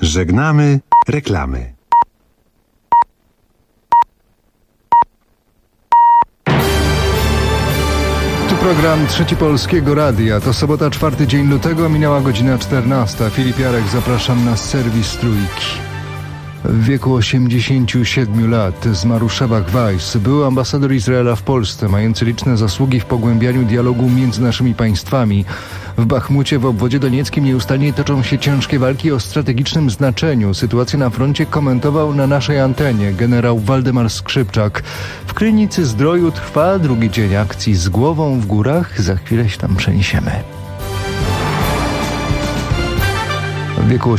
Żegnamy reklamy. Tu program Trzeci Polskiego Radia. To sobota, 4 dzień lutego, minęła godzina 14. Filip Jarek, zapraszam na serwis Trójki. W wieku 87 lat zmarł Szabach Weiss, były ambasador Izraela w Polsce, mający liczne zasługi w pogłębianiu dialogu między naszymi państwami. W Bachmucie, w obwodzie donieckim, nieustannie toczą się ciężkie walki o strategicznym znaczeniu. Sytuację na froncie komentował na naszej antenie generał Waldemar Skrzypczak. W Krynicy Zdroju trwa drugi dzień akcji Z głową w górach. Za chwilę się tam przeniesiemy. W wieku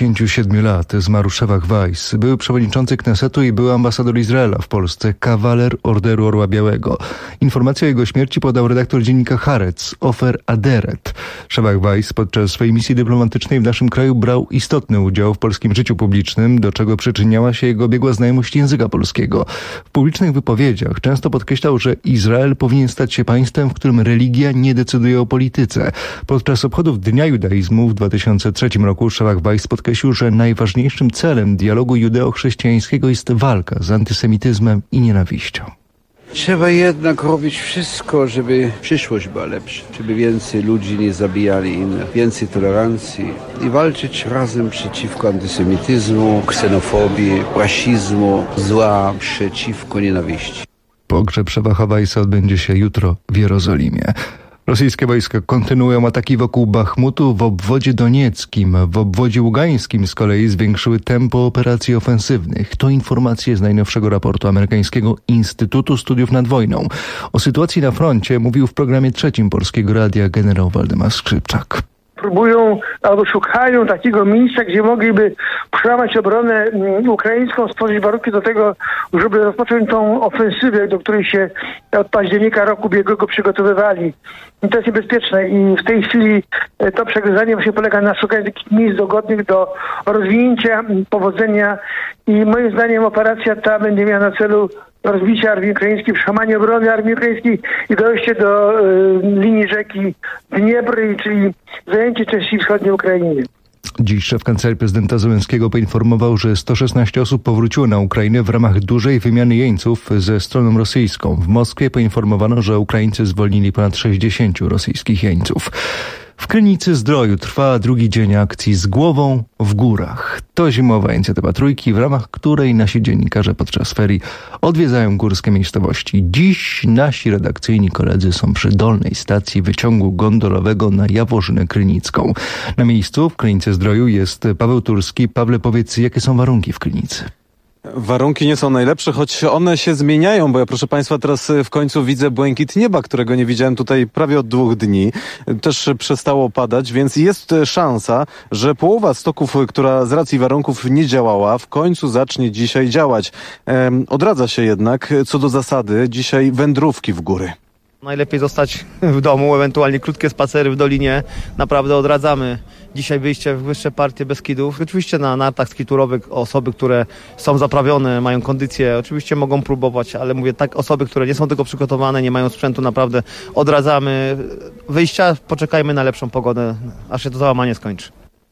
87 lat zmarł Szabach Weiss, były przewodniczący Knesetu i były ambasador Izraela w Polsce, kawaler Orderu Orła Białego. Informację o jego śmierci podał redaktor dziennika Haaretz, Ofer Aderet. Szabach Weiss podczas swojej misji dyplomatycznej w naszym kraju brał istotny udział w polskim życiu publicznym, do czego przyczyniała się jego biegła znajomość języka polskiego. W publicznych wypowiedziach często podkreślał, że Izrael powinien stać się państwem, w którym religia nie decyduje o polityce. Podczas obchodów Dnia Judaizmu w 2003 roku Szabach Weiss podkreślił, że najważniejszym celem dialogu judeo-chrześcijańskiego jest walka z antysemityzmem i nienawiścią. Trzeba jednak robić wszystko, żeby przyszłość była lepsza, żeby więcej ludzi nie zabijali innych, więcej tolerancji i walczyć razem przeciwko antysemityzmu, ksenofobii, rasizmu, zła, przeciwko nienawiści. Pogrzeb Szabacha Weissa odbędzie się jutro w Jerozolimie. Rosyjskie wojska kontynuują ataki wokół Bachmutu w obwodzie donieckim. W obwodzie ługańskim z kolei zwiększyły tempo operacji ofensywnych. To informacje z najnowszego raportu amerykańskiego Instytutu Studiów nad Wojną. O sytuacji na froncie mówił w programie Trzecim Polskiego Radia generał Waldemar Skrzypczak. Próbują albo szukają takiego miejsca, gdzie mogliby przełamać obronę ukraińską, stworzyć warunki do tego, żeby rozpocząć tą ofensywę, do której się od października roku ubiegłego przygotowywali. I to jest niebezpieczne i w tej chwili to przegryzanie właśnie polega na szukaniu takich miejsc dogodnych do rozwinięcia, powodzenia i moim zdaniem operacja ta będzie miała na celu rozbicie armii ukraińskiej, przełamanie obrony armii ukraińskiej i dojście do linii rzeki Dniepr, czyli zajęcie części wschodniej Ukrainy. Dziś szef Kancelarii Prezydenta Zełenskiego poinformował, że 116 osób powróciło na Ukrainę w ramach dużej wymiany jeńców ze stroną rosyjską. W Moskwie poinformowano, że Ukraińcy zwolnili ponad 60 rosyjskich jeńców. W Krynicy Zdroju trwa drugi dzień akcji Z głową w górach. To zimowa inicjatywa Trójki, w ramach której nasi dziennikarze podczas ferii odwiedzają górskie miejscowości. Dziś nasi redakcyjni koledzy są przy dolnej stacji wyciągu gondolowego na Jaworzynę Krynicką. Na miejscu w Krynicy Zdroju jest Paweł Turski. Pawle, powiedz, jakie są warunki w Krynicy? Warunki nie są najlepsze, choć one się zmieniają, bo ja, proszę Państwa, teraz w końcu widzę błękit nieba, którego nie widziałem tutaj prawie od 2 dni. Też przestało padać, więc jest szansa, że połowa stoków, która z racji warunków nie działała, w końcu zacznie dzisiaj działać. Odradza się jednak, co do zasady, dzisiaj wędrówki w góry. Najlepiej zostać w domu, ewentualnie krótkie spacery w dolinie. Naprawdę odradzamy dzisiaj wyjście w wyższe partie Beskidów. Oczywiście na nartach skiturowych osoby, które są zaprawione, mają kondycję, oczywiście mogą próbować, ale mówię tak, osoby, które nie są tego przygotowane, nie mają sprzętu, naprawdę odradzamy wyjścia. Poczekajmy na lepszą pogodę, aż się to załamanie skończy.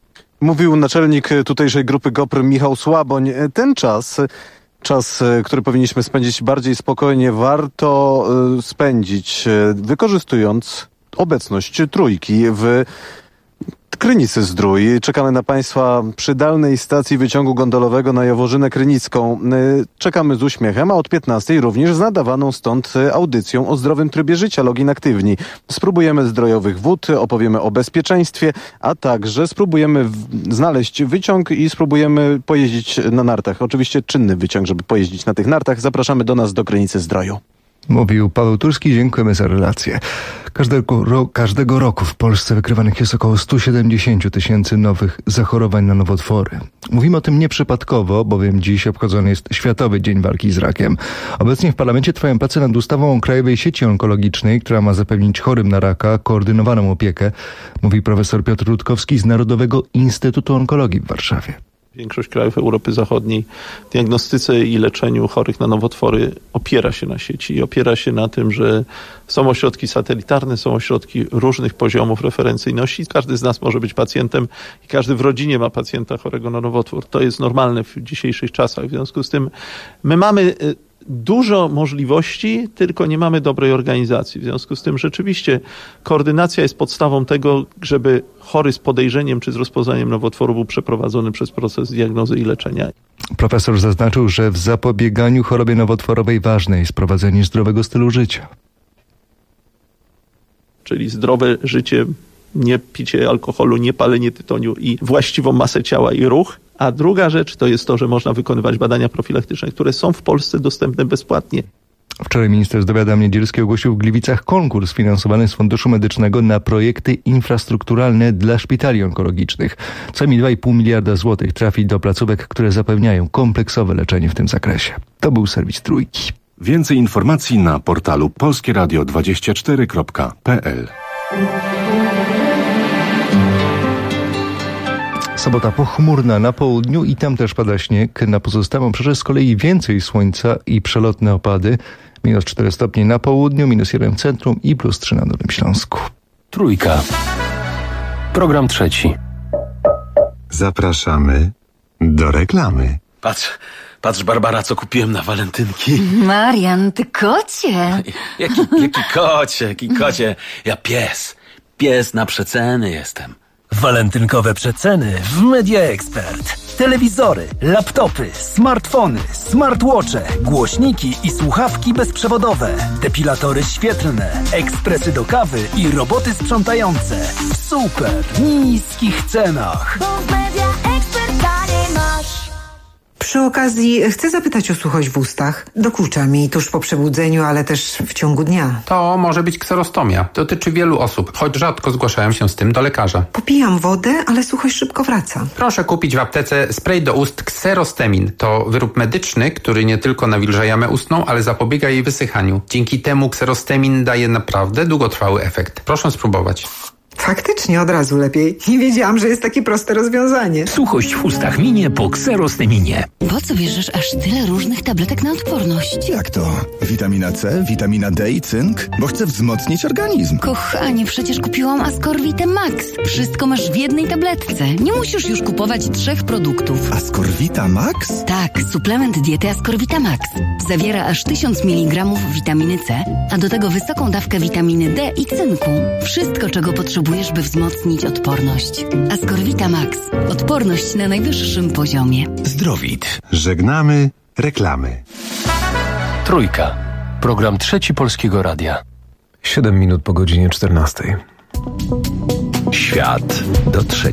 Mówił naczelnik tutejszej grupy GOPR Michał Słaboń. Ten czas, który powinniśmy spędzić bardziej spokojnie, warto spędzić, wykorzystując obecność Trójki w Krynicy Zdrój. Czekamy na Państwa przy dalnej stacji wyciągu gondolowego na Jaworzynę Krynicką. Czekamy z uśmiechem, a od 15 również z nadawaną stąd audycją o zdrowym trybie życia Login Aktywni. Spróbujemy zdrojowych wód, opowiemy o bezpieczeństwie, a także spróbujemy znaleźć wyciąg i spróbujemy pojeździć na nartach. Oczywiście czynny wyciąg, żeby pojeździć na tych nartach. Zapraszamy do nas do Krynicy Zdroju. Mówił Paweł Turski, dziękujemy za relację. Każdego roku w Polsce wykrywanych jest około 170 tysięcy nowych zachorowań na nowotwory. Mówimy o tym nieprzypadkowo, bowiem dziś obchodzony jest Światowy Dzień Walki z Rakiem. Obecnie w parlamencie trwają prace nad ustawą o Krajowej Sieci Onkologicznej, która ma zapewnić chorym na raka koordynowaną opiekę, mówi profesor Piotr Rutkowski z Narodowego Instytutu Onkologii w Warszawie. Większość krajów Europy Zachodniej w diagnostyce i leczeniu chorych na nowotwory opiera się na sieci i opiera się na tym, że są ośrodki satelitarne, są ośrodki różnych poziomów referencyjności. Każdy z nas może być pacjentem i każdy w rodzinie ma pacjenta chorego na nowotwór. To jest normalne w dzisiejszych czasach. W związku z tym my mamy dużo możliwości, tylko nie mamy dobrej organizacji. W związku z tym rzeczywiście koordynacja jest podstawą tego, żeby chory z podejrzeniem czy z rozpoznaniem nowotworu był przeprowadzony przez proces diagnozy i leczenia. Profesor zaznaczył, że w zapobieganiu chorobie nowotworowej ważne jest prowadzenie zdrowego stylu życia. Czyli zdrowe życie, nie picie alkoholu, nie palenie tytoniu i właściwą masę ciała i ruch. A druga rzecz to jest to, że można wykonywać badania profilaktyczne, które są w Polsce dostępne bezpłatnie. Wczoraj minister zdrowia Adam Niedzielski ogłosił w Gliwicach konkurs finansowany z Funduszu Medycznego na projekty infrastrukturalne dla szpitali onkologicznych. Co najmniej 2,5 miliarda złotych trafi do placówek, które zapewniają kompleksowe leczenie w tym zakresie. To był serwis Trójki. Więcej informacji na portalu polskieradio24.pl. Sobota pochmurna na południu i tam też pada śnieg. Na pozostałą przecież z kolei więcej słońca i przelotne opady. -4 stopnie na południu, -1 w centrum i +3 na Dolnym Śląsku. Trójka. Program trzeci. Zapraszamy do reklamy. Patrz Barbara, co kupiłem na walentynki. Marian, ty kocie. Jaki kocie? Ja pies na przeceny jestem. Walentynkowe przeceny w Media Expert. Telewizory, laptopy, smartfony, smartwatche, głośniki i słuchawki bezprzewodowe, depilatory świetlne, ekspresy do kawy i roboty sprzątające w super niskich cenach. Bo w Media Expert taniej masz. Przy okazji chcę zapytać o suchość w ustach. Dokucza mi tuż po przebudzeniu, ale też w ciągu dnia. To może być kserostomia. Dotyczy wielu osób, choć rzadko zgłaszają się z tym do lekarza. Popijam wodę, ale suchość szybko wraca. Proszę kupić w aptece spray do ust Xerostemin. To wyrób medyczny, który nie tylko nawilża jamę ustną, ale zapobiega jej wysychaniu. Dzięki temu Xerostemin daje naprawdę długotrwały efekt. Proszę spróbować. Faktycznie od razu lepiej. Nie wiedziałam, że jest takie proste rozwiązanie. Suchość w ustach minie po Xerosteminie. Po co bierzesz aż tyle różnych tabletek na odporność? Jak to? Witamina C, witamina D i cynk? Bo chcę wzmocnić organizm. Kochanie, przecież kupiłam Ascorvitę Max. Wszystko masz w jednej tabletce. Nie musisz już kupować 3 produktów. Ascorvita Max? Tak, suplement diety Ascorvita Max. Zawiera aż 1000 mg witaminy C, a do tego wysoką dawkę witaminy D i cynku. Wszystko, czego potrzebujesz, by wzmocnić odporność. Ascorvita Max. Odporność na najwyższym poziomie. Zdrowit. Żegnamy reklamy. Trójka. Program trzeci Polskiego Radia. 7 minut po godzinie 14. Świat do 3.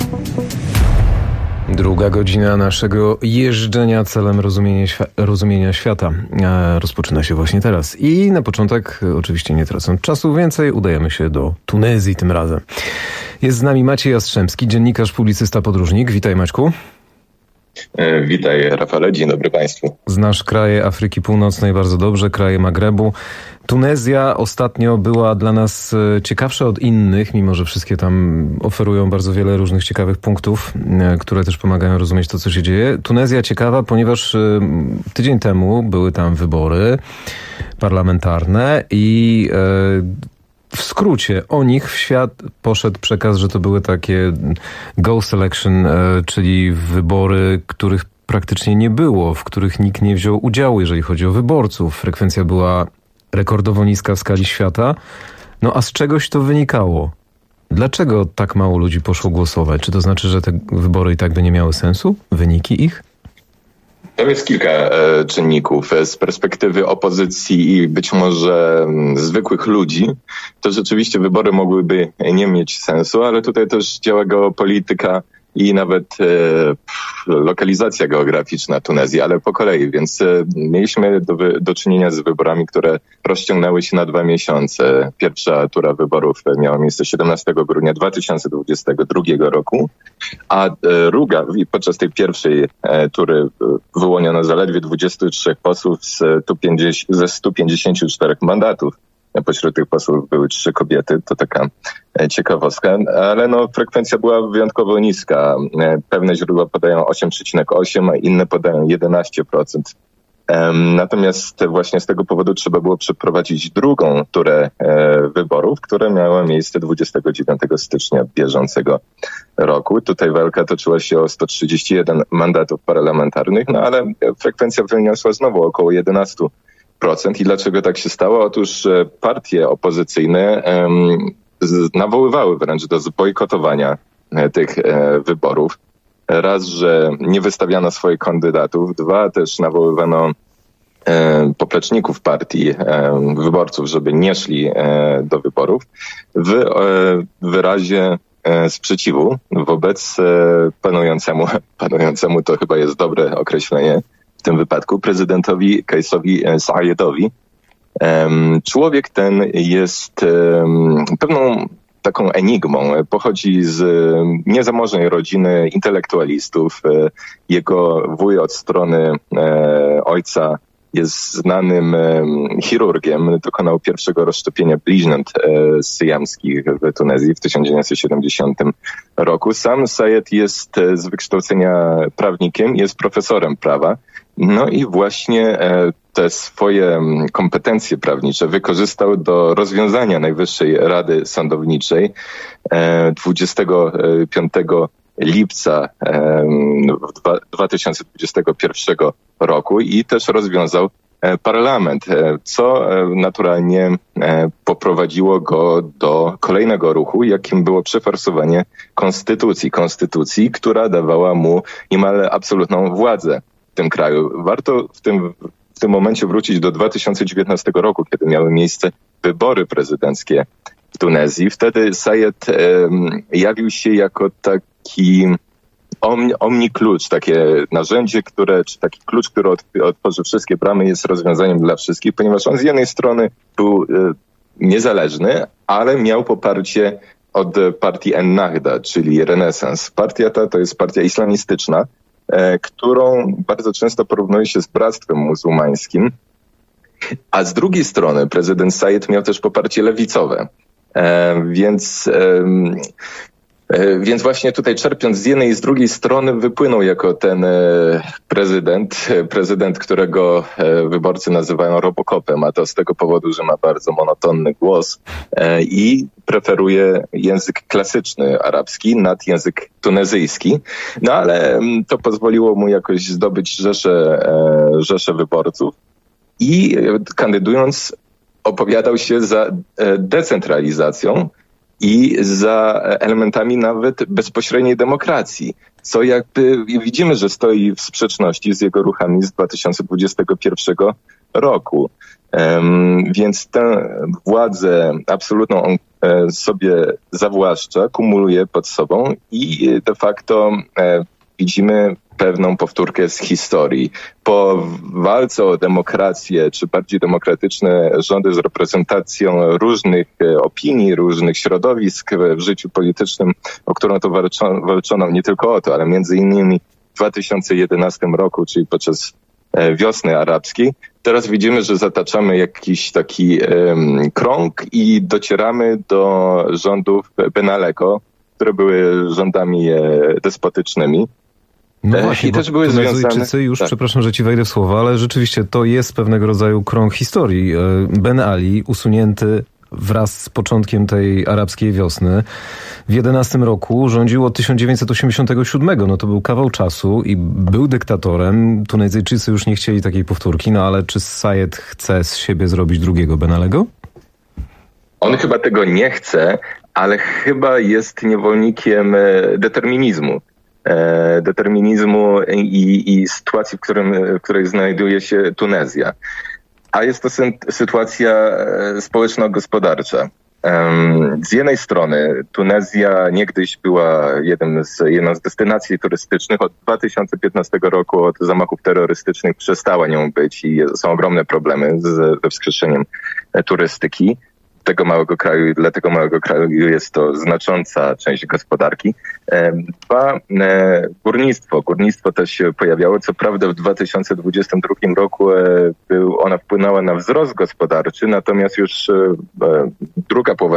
Druga godzina naszego jeżdżenia celem rozumienia świata rozpoczyna się właśnie teraz. I na początek, oczywiście nie tracąc czasu więcej, udajemy się do Tunezji tym razem. Jest z nami Maciej Jastrzębski, dziennikarz, publicysta, podróżnik. Witaj, Maćku. Witaj, Rafale, dzień dobry Państwu. Znasz kraje Afryki Północnej bardzo dobrze, kraje Magrebu. Tunezja ostatnio była dla nas ciekawsza od innych, mimo że wszystkie tam oferują bardzo wiele różnych ciekawych punktów, które też pomagają rozumieć to, co się dzieje. Tunezja ciekawa, ponieważ tydzień temu były tam wybory parlamentarne i w skrócie o nich w świat poszedł przekaz, że to były takie ghost election, czyli wybory, których praktycznie nie było, w których nikt nie wziął udziału, jeżeli chodzi o wyborców. Frekwencja była rekordowo niska w skali świata. No a z czegoś to wynikało? Dlaczego tak mało ludzi poszło głosować? Czy to znaczy, że te wybory i tak by nie miały sensu? Wyniki ich? Tam jest kilka czynników. Z perspektywy opozycji i być może zwykłych ludzi, to rzeczywiście wybory mogłyby nie mieć sensu, ale tutaj też działa geopolityka i nawet lokalizacja geograficzna Tunezji, ale po kolei, więc mieliśmy do czynienia z wyborami, które rozciągnęły się na 2 miesiące. Pierwsza tura wyborów miała miejsce 17 grudnia 2022 roku, a druga, podczas tej pierwszej tury wyłoniono zaledwie 23 posłów ze 154 mandatów. Pośród tych posłów były 3 kobiety, to taka ciekawostka, ale frekwencja była wyjątkowo niska. Pewne źródła podają 8,8, a inne podają 11%. Natomiast właśnie z tego powodu trzeba było przeprowadzić drugą turę wyborów, która miała miejsce 29 stycznia bieżącego roku. Tutaj walka toczyła się o 131 mandatów parlamentarnych, ale frekwencja wyniosła znowu około 11%. I dlaczego tak się stało? Otóż partie opozycyjne nawoływały wręcz do zbojkotowania tych wyborów. Raz, że nie wystawiano swoich kandydatów, 2, też nawoływano popleczników partii, wyborców, żeby nie szli do wyborów w wyrazie sprzeciwu wobec panującemu to chyba jest dobre określenie w tym wypadku, prezydentowi Kaisowi Saiedowi. Człowiek ten jest pewną taką enigmą. Pochodzi z niezamożnej rodziny intelektualistów. Jego wuj od strony ojca jest znanym chirurgiem. Dokonał pierwszego rozszczepienia bliźniąt syjamskich w Tunezji w 1970 roku. Sam Sayed jest z wykształcenia prawnikiem, jest profesorem prawa. I właśnie te swoje kompetencje prawnicze wykorzystał do rozwiązania Najwyższej Rady Sądowniczej 25 lipca 2021 roku i też rozwiązał parlament, co naturalnie poprowadziło go do kolejnego ruchu, jakim było przeforsowanie konstytucji, która dawała mu niemal absolutną władzę w tym kraju. Warto w tym momencie wrócić do 2019 roku, kiedy miały miejsce wybory prezydenckie w Tunezji. Wtedy Sayed jawił się jako taki omniklucz, takie narzędzie, czy taki klucz, który otworzy wszystkie bramy, jest rozwiązaniem dla wszystkich, ponieważ on z jednej strony był niezależny, ale miał poparcie od partii Ennahda, czyli Renesans. Partia ta to jest partia islamistyczna, którą bardzo często porównuje się z Bractwem Muzułmańskim. A z drugiej strony prezydent Sayed miał też poparcie lewicowe. Więc właśnie tutaj czerpiąc z jednej i z drugiej strony wypłynął jako ten prezydent, którego wyborcy nazywają Robocopem, a to z tego powodu, że ma bardzo monotonny głos i preferuje język klasyczny arabski nad język tunezyjski. Ale to pozwoliło mu jakoś zdobyć rzeszę wyborców i kandydując opowiadał się za decentralizacją i za elementami nawet bezpośredniej demokracji, co jakby widzimy, że stoi w sprzeczności z jego ruchami z 2021 roku. Więc tę władzę absolutną on sobie zawłaszcza, kumuluje pod sobą i de facto widzimy pewną powtórkę z historii. Po walce o demokrację, czy bardziej demokratyczne rządy z reprezentacją różnych opinii, różnych środowisk w życiu politycznym, o którą to walczono nie tylko o to, ale między innymi w 2011 roku, czyli podczas wiosny arabskiej, teraz widzimy, że zataczamy jakiś taki krąg i docieramy do rządów Ben Alego, które były rządami despotycznymi. No właśnie, i też były Tunezyjczycy już, przepraszam, że ci wejdę w słowa, ale rzeczywiście to jest pewnego rodzaju krąg historii. Ben Ali usunięty wraz z początkiem tej arabskiej wiosny w 11 roku rządził od 1987. No to był kawał czasu i był dyktatorem. Tunezyjczycy już nie chcieli takiej powtórki, ale czy Sayed chce z siebie zrobić drugiego Ben Alego? On chyba tego nie chce, ale chyba jest niewolnikiem determinizmu i sytuacji, w której znajduje się Tunezja. A jest to sytuacja społeczno-gospodarcza. Z jednej strony Tunezja niegdyś była jedną z destynacji turystycznych. Od 2015 roku, od zamachów terrorystycznych przestała nią być i są ogromne problemy ze wskrzeszeniem turystyki. tego małego kraju i dla tego małego kraju jest to znacząca część gospodarki. Dwa, górnictwo też się pojawiało. Co prawda w 2022 roku ona wpłynęła na wzrost gospodarczy, natomiast już druga połowa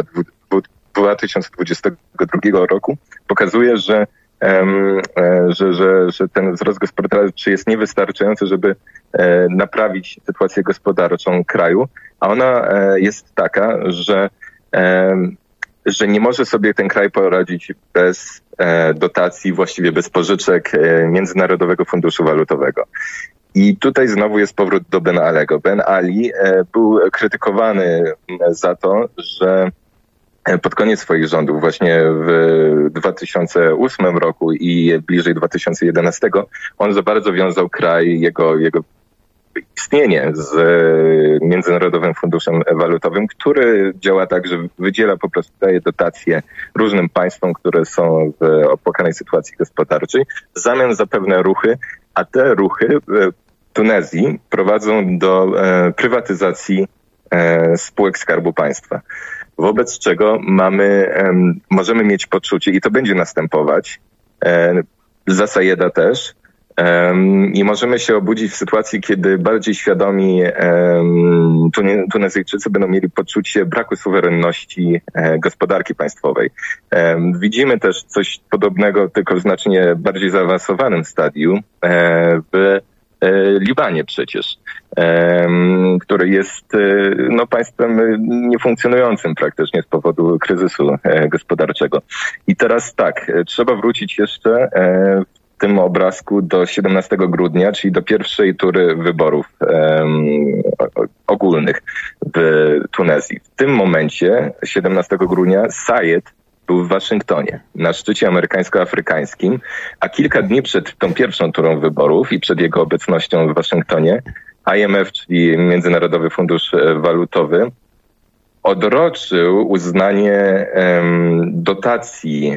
2022 roku pokazuje, że ten wzrost gospodarczy jest niewystarczający, żeby naprawić sytuację gospodarczą kraju, a ona jest taka, że nie może sobie ten kraj poradzić bez dotacji, właściwie bez pożyczek Międzynarodowego Funduszu Walutowego. I tutaj znowu jest powrót do Ben Aliego. Ben Ali był krytykowany za to, że pod koniec swoich rządów, właśnie w 2008 roku i bliżej 2011, on za bardzo wiązał kraj, jego istnienie z Międzynarodowym Funduszem Walutowym, który działa tak, że wydziela po prostu, daje dotacje różnym państwom, które są w opłakanej sytuacji gospodarczej, w zamian za pewne ruchy, a te ruchy w Tunezji prowadzą do prywatyzacji spółek Skarbu Państwa. Wobec czego możemy mieć poczucie, i to będzie następować, za Sayeda też, i możemy się obudzić w sytuacji, kiedy bardziej świadomi Tunezyjczycy będą mieli poczucie braku suwerenności gospodarki państwowej. Widzimy też coś podobnego, tylko w znacznie bardziej zaawansowanym stadium w Libanie przecież, który jest państwem niefunkcjonującym praktycznie z powodu kryzysu gospodarczego. I teraz tak, trzeba wrócić jeszcze w tym obrazku do 17 grudnia, czyli do pierwszej tury wyborów ogólnych w Tunezji. W tym momencie, 17 grudnia, Sayed był w Waszyngtonie na szczycie amerykańsko-afrykańskim, a kilka dni przed tą pierwszą turą wyborów i przed jego obecnością w Waszyngtonie IMF, czyli Międzynarodowy Fundusz Walutowy, odroczył uznanie dotacji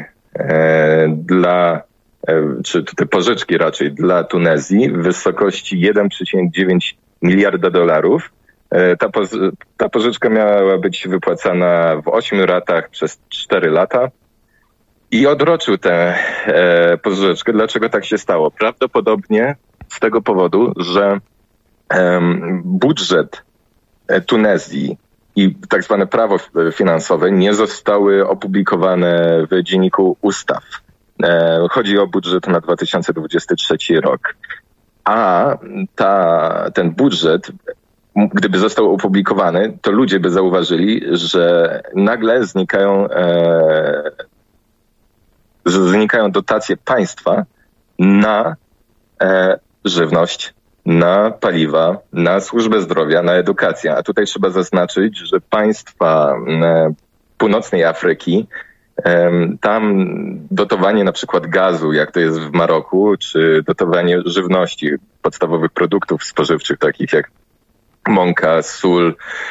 czy tutaj pożyczki raczej dla Tunezji w wysokości 1,9 miliarda dolarów. Ta pożyczka miała być wypłacana w 8 ratach przez 4 lata i odroczył tę pożyczkę. Dlaczego tak się stało? Prawdopodobnie z tego powodu, że budżet Tunezji i tak zwane prawo finansowe nie zostały opublikowane w Dzienniku Ustaw. Chodzi o budżet na 2023 rok. A ten budżet, gdyby został opublikowany, to ludzie by zauważyli, że nagle znikają dotacje państwa na żywność, na paliwa, na służbę zdrowia, na edukację. A tutaj trzeba zaznaczyć, że państwa północnej Afryki, tam dotowanie na przykład gazu, jak to jest w Maroku, czy dotowanie żywności, podstawowych produktów spożywczych, takich jak mąka, sól,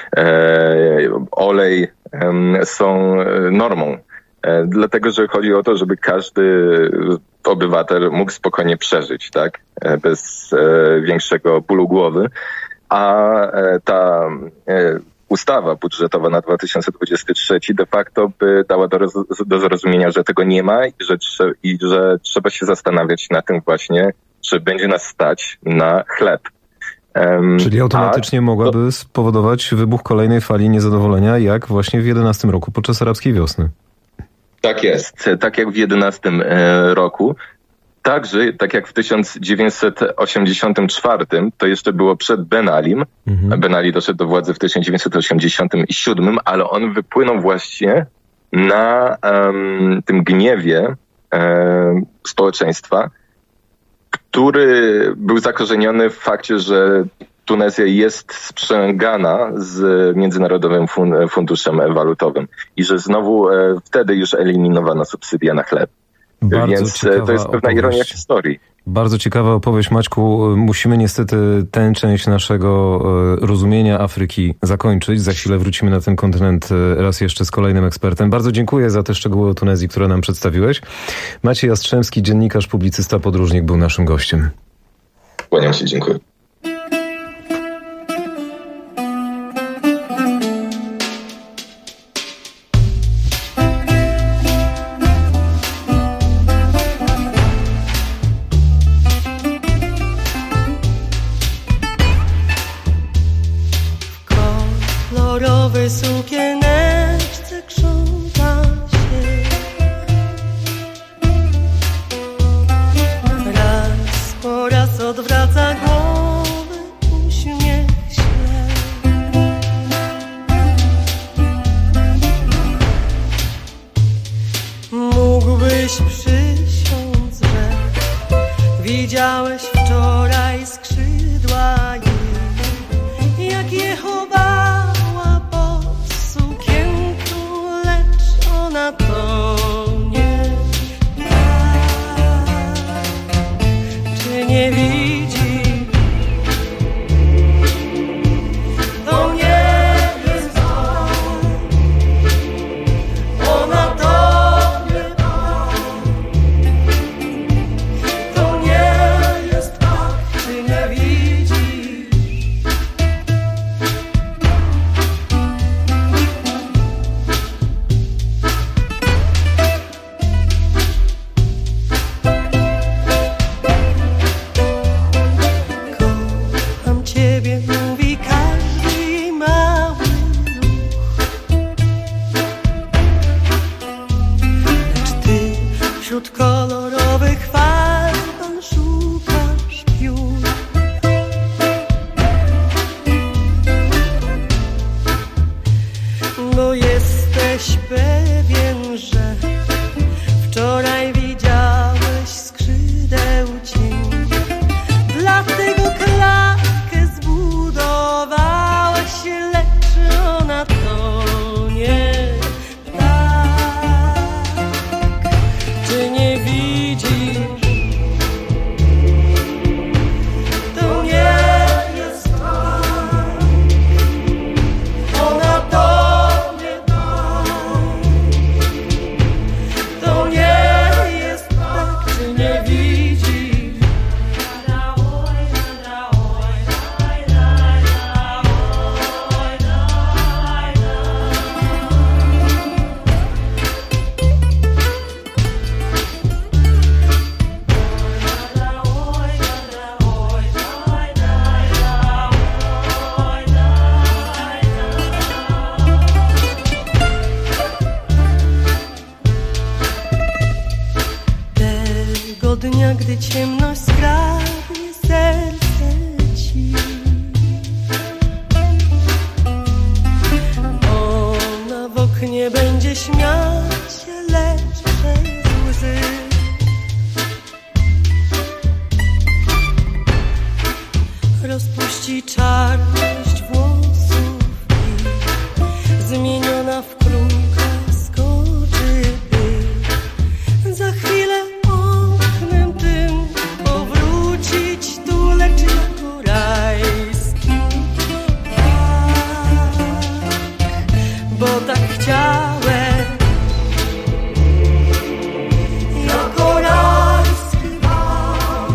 olej, są normą. Dlatego, że chodzi o to, żeby każdy obywatel mógł spokojnie przeżyć, tak? Bez większego bólu głowy. A ta ustawa budżetowa na 2023 de facto by dała do zrozumienia, że tego nie ma i że trzeba się zastanawiać na tym właśnie, czy będzie nas stać na chleb. Czyli automatycznie mogłaby spowodować wybuch kolejnej fali niezadowolenia, jak właśnie w 11 roku podczas arabskiej wiosny. Tak jest. Tak jak w 11 roku. Także, tak jak w 1984, to jeszcze było przed Ben Alim. Ben Ali doszedł do władzy w 1987, ale on wypłynął właśnie na tym gniewie społeczeństwa, który był zakorzeniony w fakcie, że Tunezja jest sprzęgana z Międzynarodowym Funduszem Walutowym i że znowu wtedy już eliminowano subsydia na chleb. Więc to jest pewna ironia historii. Bardzo ciekawa opowieść, Maćku. Musimy niestety tę część naszego rozumienia Afryki zakończyć. Za chwilę wrócimy na ten kontynent raz jeszcze z kolejnym ekspertem. Bardzo dziękuję za te szczegóły o Tunezji, które nam przedstawiłeś. Maciej Jastrzębski, dziennikarz, publicysta, podróżnik, był naszym gościem. Kłaniam się, dziękuję. Mógłbyś przysiąc, że widziałeś wczoraj skrzydła jej, jak je chowała pod sukienką, lecz ona to nie tak. Czy nie widzi? To nie jest tak. Ona to nie tak. To nie jest tak. Czy nie widzi? Kocham ciebie, mówi każdy jej mały ruch. Lecz ty wśród kolorowych farb szukasz piór. Bo jesteś pewien, że wczoraj widziałeś skrzydeł cień. Dlatego klatkę zbudowałeś, lecz ona to nie tak. Czy nie widzisz? To nie jest tak. Ona to nie tak. To nie jest tak. Czy nie widzisz? Tego dnia, gdy ciemność skradnie serce ci, ona w oknie będzie śmiać się, lecz przez łzy. Rozpuści czarność włosów i zmieniona w królka skoczy, by za chwilę oknem tym powrócić tu, lecz jako rajski ptak. Bo tak chciałem, jako rajski ptak.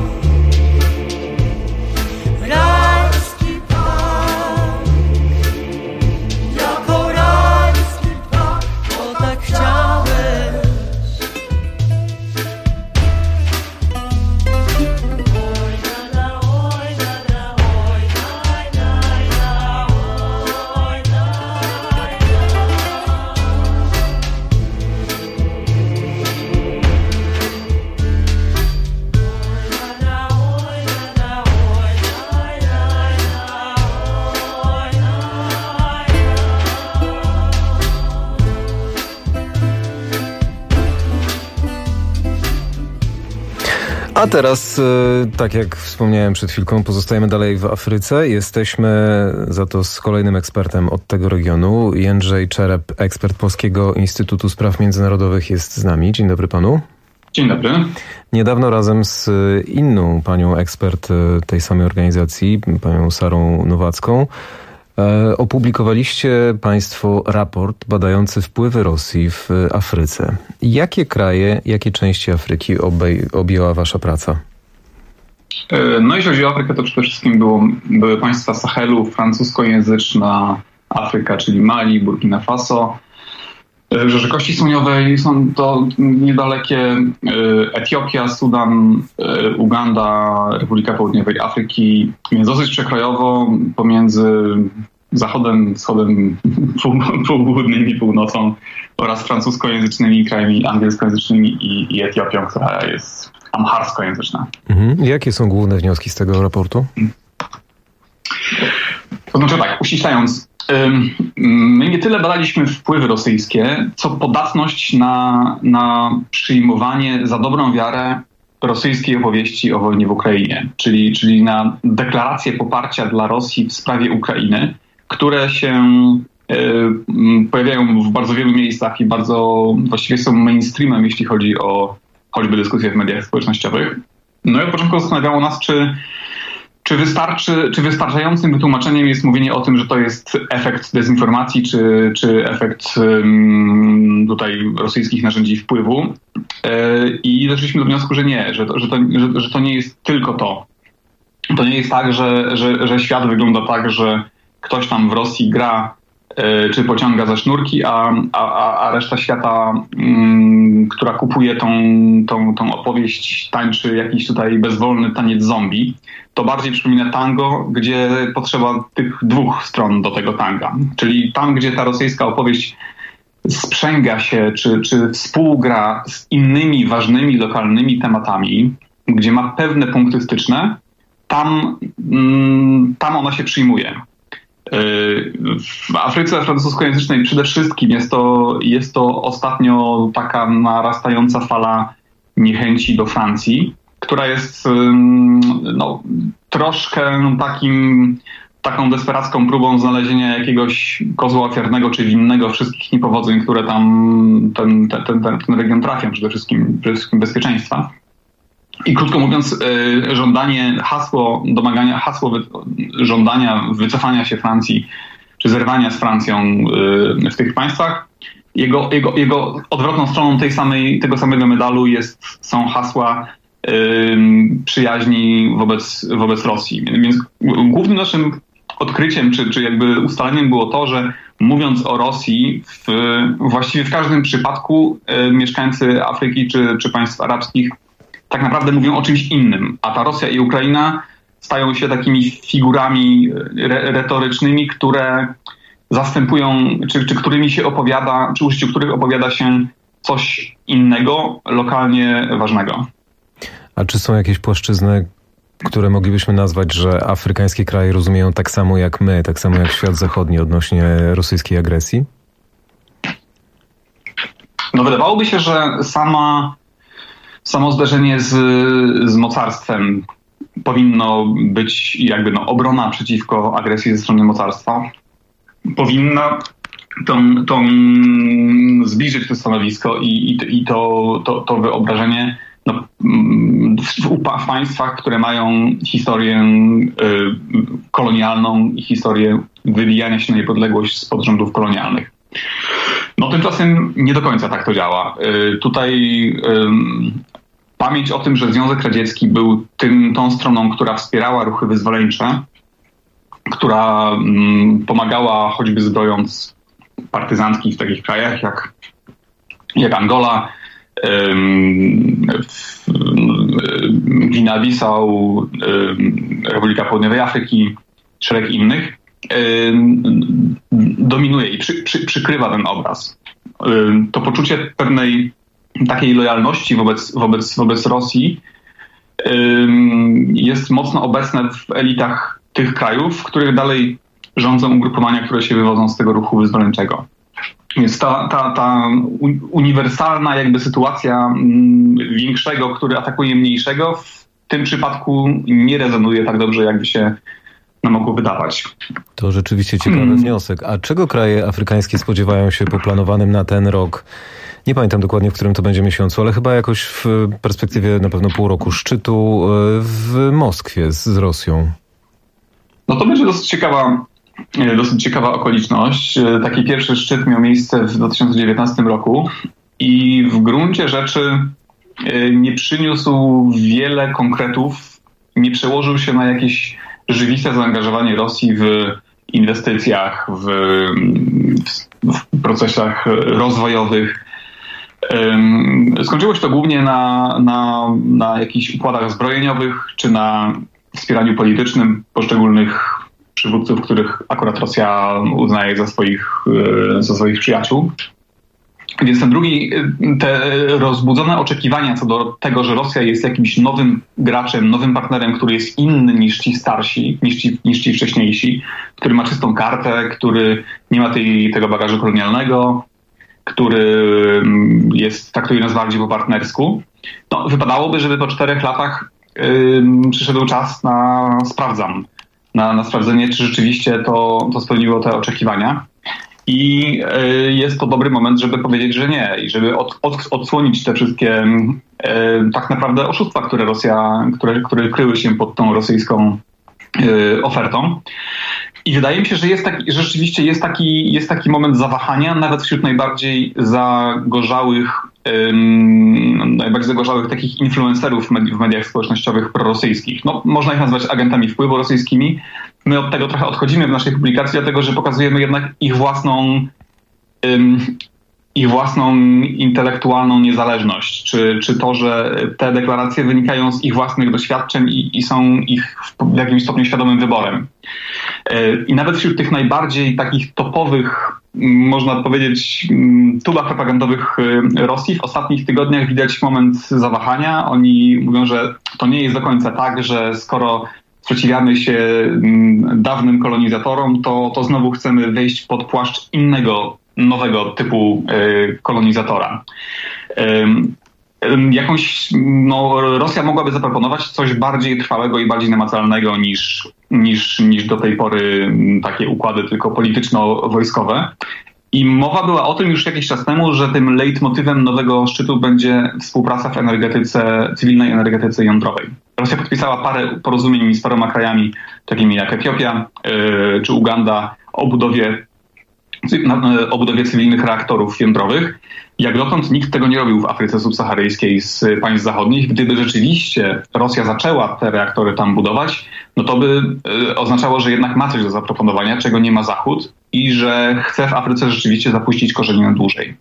Rajski ptak. Jako rajski ptak. Bo tak chciałem. A teraz, tak jak wspomniałem przed chwilką, pozostajemy dalej w Afryce. Jesteśmy za to z kolejnym ekspertem od tego regionu. Jędrzej Czerep, ekspert Polskiego Instytutu Spraw Międzynarodowych, jest z nami. Dzień dobry panu. Dzień dobry. Niedawno razem z inną panią ekspert tej samej organizacji, panią Sarą Nowacką, opublikowaliście państwo raport badający wpływy Rosji w Afryce. Jakie kraje, jakie części Afryki objęła wasza praca? No jeśli chodzi o Afrykę, to przede wszystkim były państwa Sahelu, francuskojęzyczna Afryka, czyli Mali, Burkina Faso. Rzeczywistości Słoniowej są to niedalekie Etiopia, Sudan, Uganda, Republika Południowej Afryki, więc dosyć przekrojowo pomiędzy zachodem, wschodem, południem i północą oraz francuskojęzycznymi krajami angielskojęzycznymi i Etiopią, która jest amharskojęzyczna. Jakie są główne wnioski z tego raportu? To znaczy tak, uściślając, My nie tyle badaliśmy wpływy rosyjskie, co podatność na przyjmowanie za dobrą wiarę rosyjskiej opowieści o wojnie w Ukrainie, czyli na deklaracje poparcia dla Rosji w sprawie Ukrainy, które się pojawiają w bardzo wielu miejscach i właściwie są mainstreamem, jeśli chodzi o choćby dyskusje w mediach społecznościowych. No i od początku zastanawiało nas, czy wystarczającym wytłumaczeniem jest mówienie o tym, że to jest efekt dezinformacji, czy efekt tutaj rosyjskich narzędzi wpływu. I doszliśmy do wniosku, że nie, że to nie jest tylko to. To nie jest tak, że świat wygląda tak, że ktoś tam w Rosji gra czy pociąga za sznurki, a reszta świata, która kupuje tą opowieść, tańczy jakiś tutaj bezwolny taniec zombie. To bardziej przypomina tango, gdzie potrzeba tych dwóch stron do tego tanga. Czyli tam, gdzie ta rosyjska opowieść sprzęga się, czy współgra z innymi ważnymi lokalnymi tematami, gdzie ma pewne punkty styczne, tam ona się przyjmuje. W Afryce francuskojęzycznej przede wszystkim jest to ostatnio taka narastająca fala niechęci do Francji, która jest troszkę taką desperacką próbą znalezienia jakiegoś kozła ofiarnego czy winnego wszystkich niepowodzeń, które tam ten region trafia, przede wszystkim bezpieczeństwa. I krótko mówiąc, żądania wycofania się Francji, czy zerwania z Francją w tych państwach, jego odwrotną stroną tego samego medalu są hasła przyjaźni wobec Rosji. Więc głównym naszym odkryciem, czy jakby ustaleniem było to, że mówiąc o Rosji, właściwie w każdym przypadku mieszkańcy Afryki czy państw arabskich tak naprawdę mówią o czymś innym, a ta Rosja i Ukraina stają się takimi figurami retorycznymi, które zastępują, czy którymi się opowiada, przy użyciu których opowiada się coś innego, lokalnie ważnego. A czy są jakieś płaszczyzny, które moglibyśmy nazwać, że afrykańskie kraje rozumieją tak samo jak my, tak samo jak świat zachodni odnośnie rosyjskiej agresji? No wydawałoby się, że samo zderzenie z mocarstwem powinno być jakby obrona przeciwko agresji ze strony mocarstwa. Powinna zbliżyć to stanowisko i to wyobrażenie w państwach, które mają historię kolonialną i historię wybijania się na niepodległość spod rządów kolonialnych. No tymczasem nie do końca tak to działa. Tutaj pamięć o tym, że Związek Radziecki był tą stroną, która wspierała ruchy wyzwoleńcze, która pomagała choćby zbrojąc partyzanckich w takich krajach jak Angola, Gwinea-Bissau, Republika Południowej Afryki, szereg innych, dominuje i przykrywa ten obraz. To poczucie pewnej takiej lojalności wobec Rosji jest mocno obecne w elitach tych krajów, w których dalej rządzą ugrupowania, które się wywodzą z tego ruchu wyzwoleńczego. Więc ta uniwersalna jakby sytuacja większego, który atakuje mniejszego, w tym przypadku nie rezonuje tak dobrze, jakby się nam mogło wydawać. To rzeczywiście ciekawy wniosek. A czego kraje afrykańskie spodziewają się po planowanym na ten rok? Nie pamiętam dokładnie, w którym to będzie miesiącu, ale chyba jakoś w perspektywie na pewno pół roku szczytu w Moskwie z Rosją. No to będzie dosyć ciekawa okoliczność. Taki pierwszy szczyt miał miejsce w 2019 roku i w gruncie rzeczy nie przyniósł wiele konkretów, nie przełożył się na jakieś żywiste zaangażowanie Rosji w inwestycjach, w procesach rozwojowych. Skończyło się to głównie na jakichś układach zbrojeniowych czy na wspieraniu politycznym poszczególnych przywódców, których akurat Rosja uznaje za swoich przyjaciół. Więc te rozbudzone oczekiwania co do tego, że Rosja jest jakimś nowym graczem, nowym partnerem, który jest inny niż ci starsi, niż ci wcześniejsi, który ma czystą kartę, który nie ma tego bagażu kolonialnego, który traktuje nas bardziej po partnersku. No, wypadałoby, żeby po 4 latach przyszedł czas na sprawdzenie, czy rzeczywiście to spełniło te oczekiwania. I jest to dobry moment, żeby powiedzieć, że nie i żeby odsłonić te wszystkie tak naprawdę oszustwa, które kryły się pod tą rosyjską ofertą. I wydaje mi się, że rzeczywiście jest taki moment zawahania, nawet wśród najbardziej zagorzałych takich influencerów w mediach społecznościowych prorosyjskich. No, można ich nazwać agentami wpływu rosyjskimi. My od tego trochę odchodzimy w naszej publikacji, dlatego że pokazujemy jednak ich własną intelektualną niezależność, czy to, że te deklaracje wynikają z ich własnych doświadczeń i są ich w jakimś stopniu świadomym wyborem. I nawet wśród tych najbardziej takich topowych, można powiedzieć, tubach propagandowych Rosji w ostatnich tygodniach widać moment zawahania. Oni mówią, że to nie jest do końca tak, że skoro sprzeciwiamy się dawnym kolonizatorom, to znowu chcemy wejść pod płaszcz innego, nowego typu kolonizatora. Rosja mogłaby zaproponować coś bardziej trwałego i bardziej namacalnego niż do tej pory takie układy tylko polityczno-wojskowe. I mowa była o tym już jakiś czas temu, że tym leitmotywem nowego szczytu będzie współpraca w cywilnej energetyce jądrowej. Rosja podpisała parę porozumień z paroma krajami, takimi jak Etiopia czy Uganda, o budowie cywilnych reaktorów jądrowych. Jak dotąd nikt tego nie robił w Afryce subsaharyjskiej z państw zachodnich. Gdyby rzeczywiście Rosja zaczęła te reaktory tam budować, no to by oznaczało, że jednak ma coś do zaproponowania, czego nie ma Zachód i że chce w Afryce rzeczywiście zapuścić korzenie na dłużej.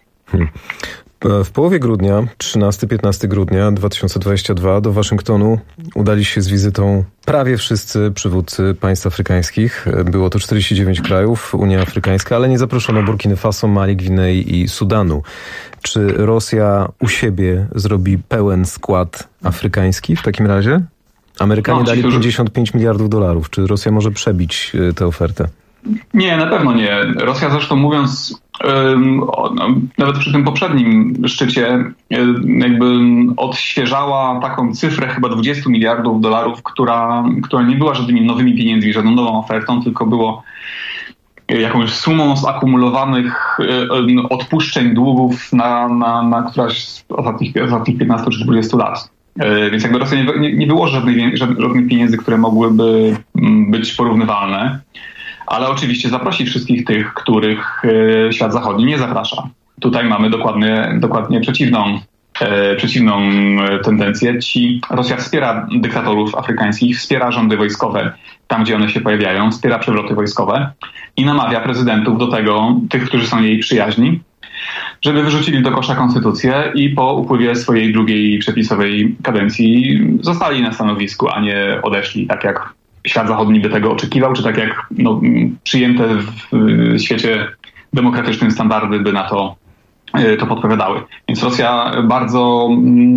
W połowie grudnia, 13-15 grudnia 2022 do Waszyngtonu udali się z wizytą prawie wszyscy przywódcy państw afrykańskich. Było to 49 krajów, Unia Afrykańska, ale nie zaproszono Burkiny Faso, Mali, Gwinei i Sudanu. Czy Rosja u siebie zrobi pełen skład afrykański w takim razie? Amerykanie dali $55 miliardów. Czy Rosja może przebić tę ofertę? Nie, na pewno nie. Rosja zresztą mówiąc, nawet przy tym poprzednim szczycie, jakby odświeżała taką cyfrę chyba $20 miliardów, która nie była żadnymi nowymi pieniędzmi, żadną nową ofertą, tylko było jakąś sumą zakumulowanych odpuszczeń długów na któraś z ostatnich 15 czy 20 lat. Więc jakby Rosja nie wyłoży żadnych pieniędzy, które mogłyby być porównywalne. Ale oczywiście zaprosi wszystkich tych, których świat zachodni nie zaprasza. Tutaj mamy dokładnie przeciwną tendencję. Rosja wspiera dyktatorów afrykańskich, wspiera rządy wojskowe tam, gdzie one się pojawiają, wspiera przewroty wojskowe i namawia prezydentów do tego, tych, którzy są jej przyjaźni, żeby wyrzucili do kosza konstytucję i po upływie swojej drugiej przepisowej kadencji zostali na stanowisku, a nie odeszli, tak jak świat zachodni by tego oczekiwał, czy tak jak przyjęte w świecie demokratycznym standardy by na to podpowiadały. Więc Rosja bardzo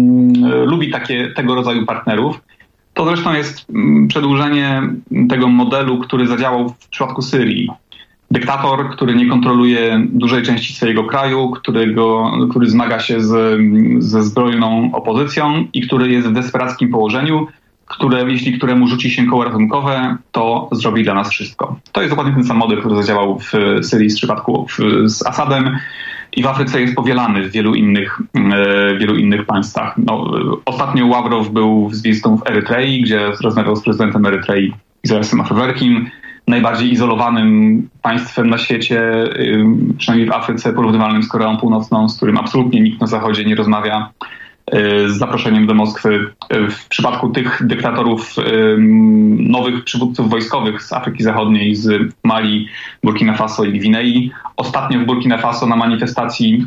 lubi tego rodzaju partnerów. To zresztą jest przedłużenie tego modelu, który zadziałał w przypadku Syrii. Dyktator, który nie kontroluje dużej części swojego kraju, który zmaga się ze zbrojną opozycją i który jest w desperackim położeniu, jeśli któremu rzuci się koło ratunkowe, to zrobi dla nas wszystko. To jest dokładnie ten sam model, który zadziałał w Syrii w przypadku z Asadem i w Afryce jest powielany w wielu innych państwach. Ostatnio Ławrow był z wizytą w Erytrei, gdzie rozmawiał z prezydentem Erytrei Isaiasem Afewerkim, najbardziej izolowanym państwem na świecie, przynajmniej w Afryce, porównywalnym z Koreą Północną, z którym absolutnie nikt na Zachodzie nie rozmawia, z zaproszeniem do Moskwy. W przypadku tych dyktatorów, nowych przywódców wojskowych z Afryki Zachodniej, z Mali, Burkina Faso i Gwinei. Ostatnio w Burkina Faso na manifestacji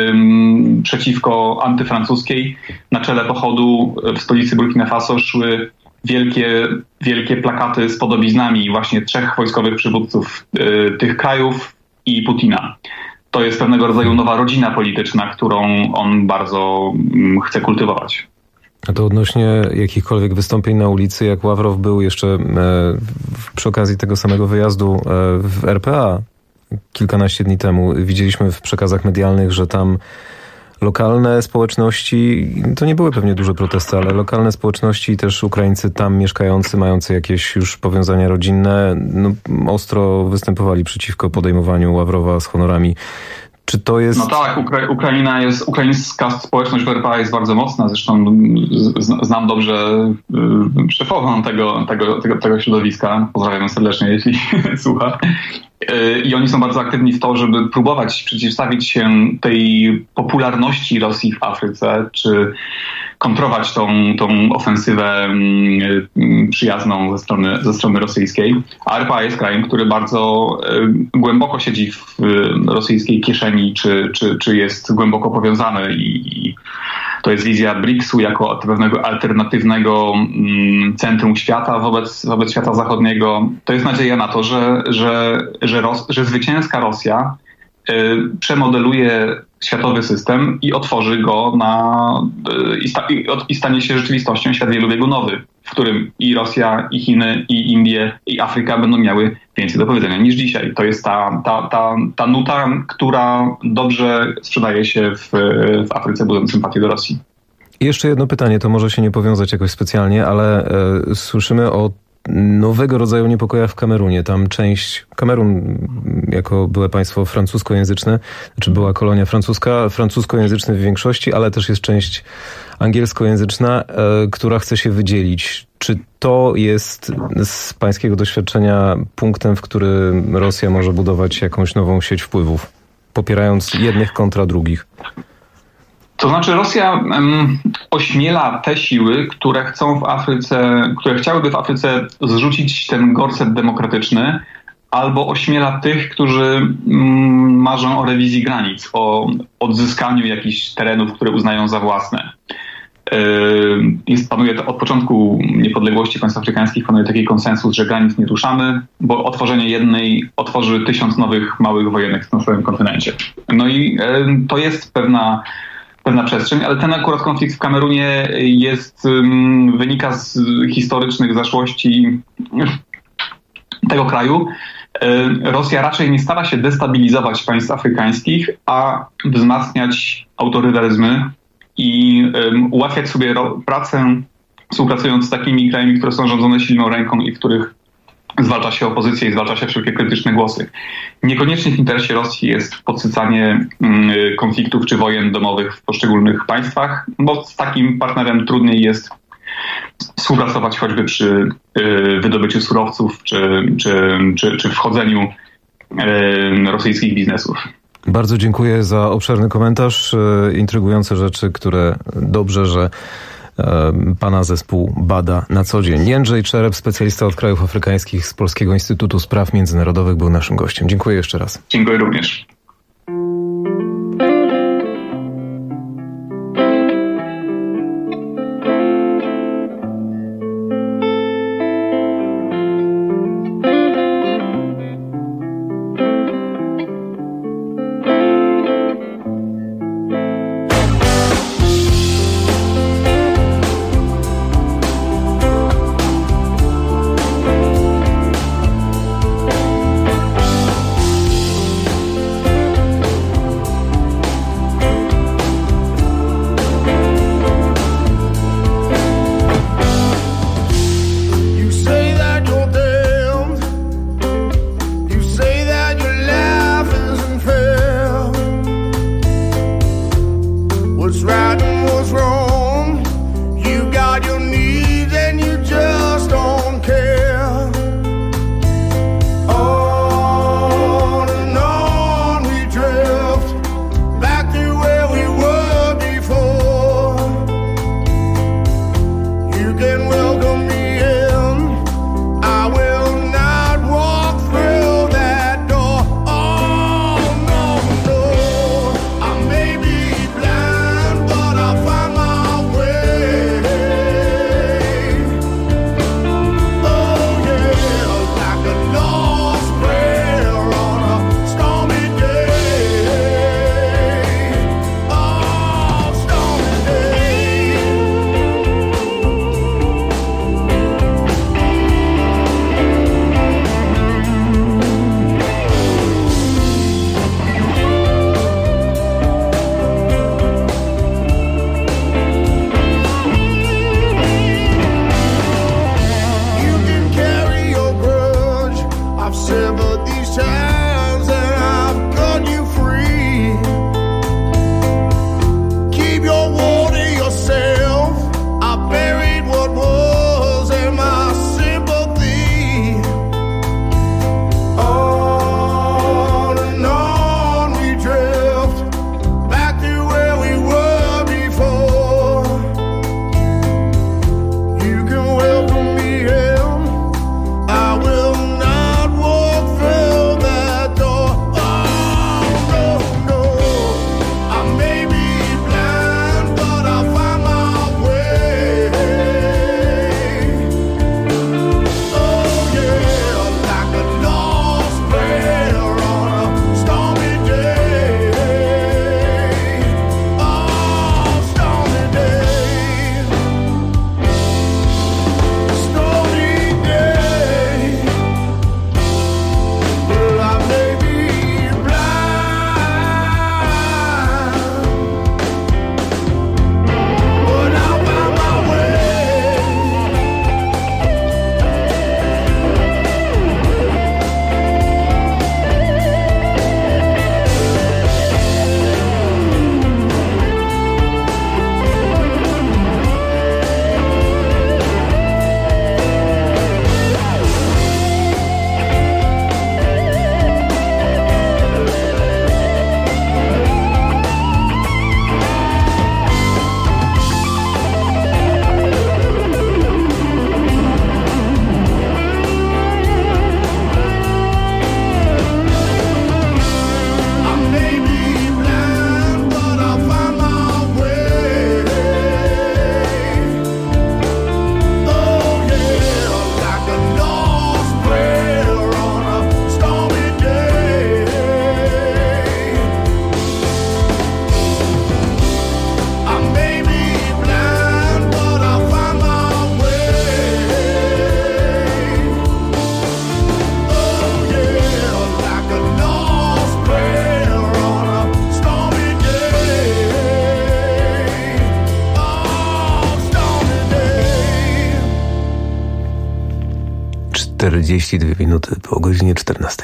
przeciwko antyfrancuskiej na czele pochodu w stolicy Burkina Faso szły wielkie plakaty z podobiznami właśnie 3 wojskowych przywódców tych krajów i Putina. to jest pewnego rodzaju nowa rodzina polityczna, którą on bardzo chce kultywować. A to odnośnie jakichkolwiek wystąpień na ulicy, jak Ławrow był jeszcze przy okazji tego samego wyjazdu w RPA kilkanaście dni temu. Widzieliśmy w przekazach medialnych, że tam lokalne społeczności, to nie były pewnie duże protesty, ale lokalne społeczności i też Ukraińcy tam mieszkający, mający jakieś już powiązania rodzinne, ostro występowali przeciwko podejmowaniu Ławrowa z honorami. Czy to jest... No tak, ukraińska społeczność w RPA jest bardzo mocna, zresztą znam dobrze szefową tego środowiska, pozdrawiam serdecznie, jeśli słucha. I oni są bardzo aktywni w to, żeby próbować przeciwstawić się tej popularności Rosji w Afryce, czy kontrować tą ofensywę przyjazną ze strony rosyjskiej. A RPA jest krajem, który bardzo głęboko siedzi w rosyjskiej kieszeni, czy jest głęboko powiązany i to jest wizja BRICS-u jako pewnego alternatywnego centrum świata wobec świata zachodniego. To jest nadzieja na to, że zwycięska Rosja przemodeluje światowy system i otworzy go i stanie się rzeczywistością świat wielobiegunowy, w którym i Rosja, i Chiny, i Indie, i Afryka będą miały więcej do powiedzenia niż dzisiaj. To jest ta nuta, która dobrze sprzedaje się w Afryce, budząc sympatię do Rosji. I jeszcze jedno pytanie, to może się nie powiązać jakoś specjalnie, ale słyszymy o nowego rodzaju niepokojach w Kamerunie. Tam Kamerun jako byłe państwo francuskojęzyczne, znaczy była kolonia francuska, francuskojęzyczny w większości, ale też jest część angielskojęzyczna, która chce się wydzielić. Czy to jest z pańskiego doświadczenia punktem, w którym Rosja może budować jakąś nową sieć wpływów, popierając jednych kontra drugich? To znaczy Rosja ośmiela te siły, które chciałyby w Afryce zrzucić ten gorset demokratyczny, albo ośmiela tych, którzy marzą o rewizji granic, o odzyskaniu jakichś terenów, które uznają za własne. Panuje od początku niepodległości państw afrykańskich panuje taki konsensus, że granic nie ruszamy, bo otworzenie jednej otworzy 1000 nowych małych wojenek na całym kontynencie. No i to jest pewna przestrzeń, ale ten akurat konflikt w Kamerunie wynika z historycznych zaszłości tego kraju. Rosja raczej nie stara się destabilizować państw afrykańskich, a wzmacniać autorytaryzmy i ułatwiać sobie pracę, współpracując z takimi krajami, które są rządzone silną ręką i w których zwalcza się opozycję i zwalcza się wszelkie krytyczne głosy. Niekoniecznie w interesie Rosji jest podsycanie konfliktów czy wojen domowych w poszczególnych państwach, bo z takim partnerem trudniej jest współpracować choćby przy wydobyciu surowców czy wchodzeniu rosyjskich biznesów. Bardzo dziękuję za obszerny komentarz, intrygujące rzeczy, które dobrze, że pana zespół bada na co dzień. Jędrzej Czerep, specjalista od krajów afrykańskich z Polskiego Instytutu Spraw Międzynarodowych, był naszym gościem. Dziękuję jeszcze raz. Dziękuję również. Find my 42 minuty po godzinie 14.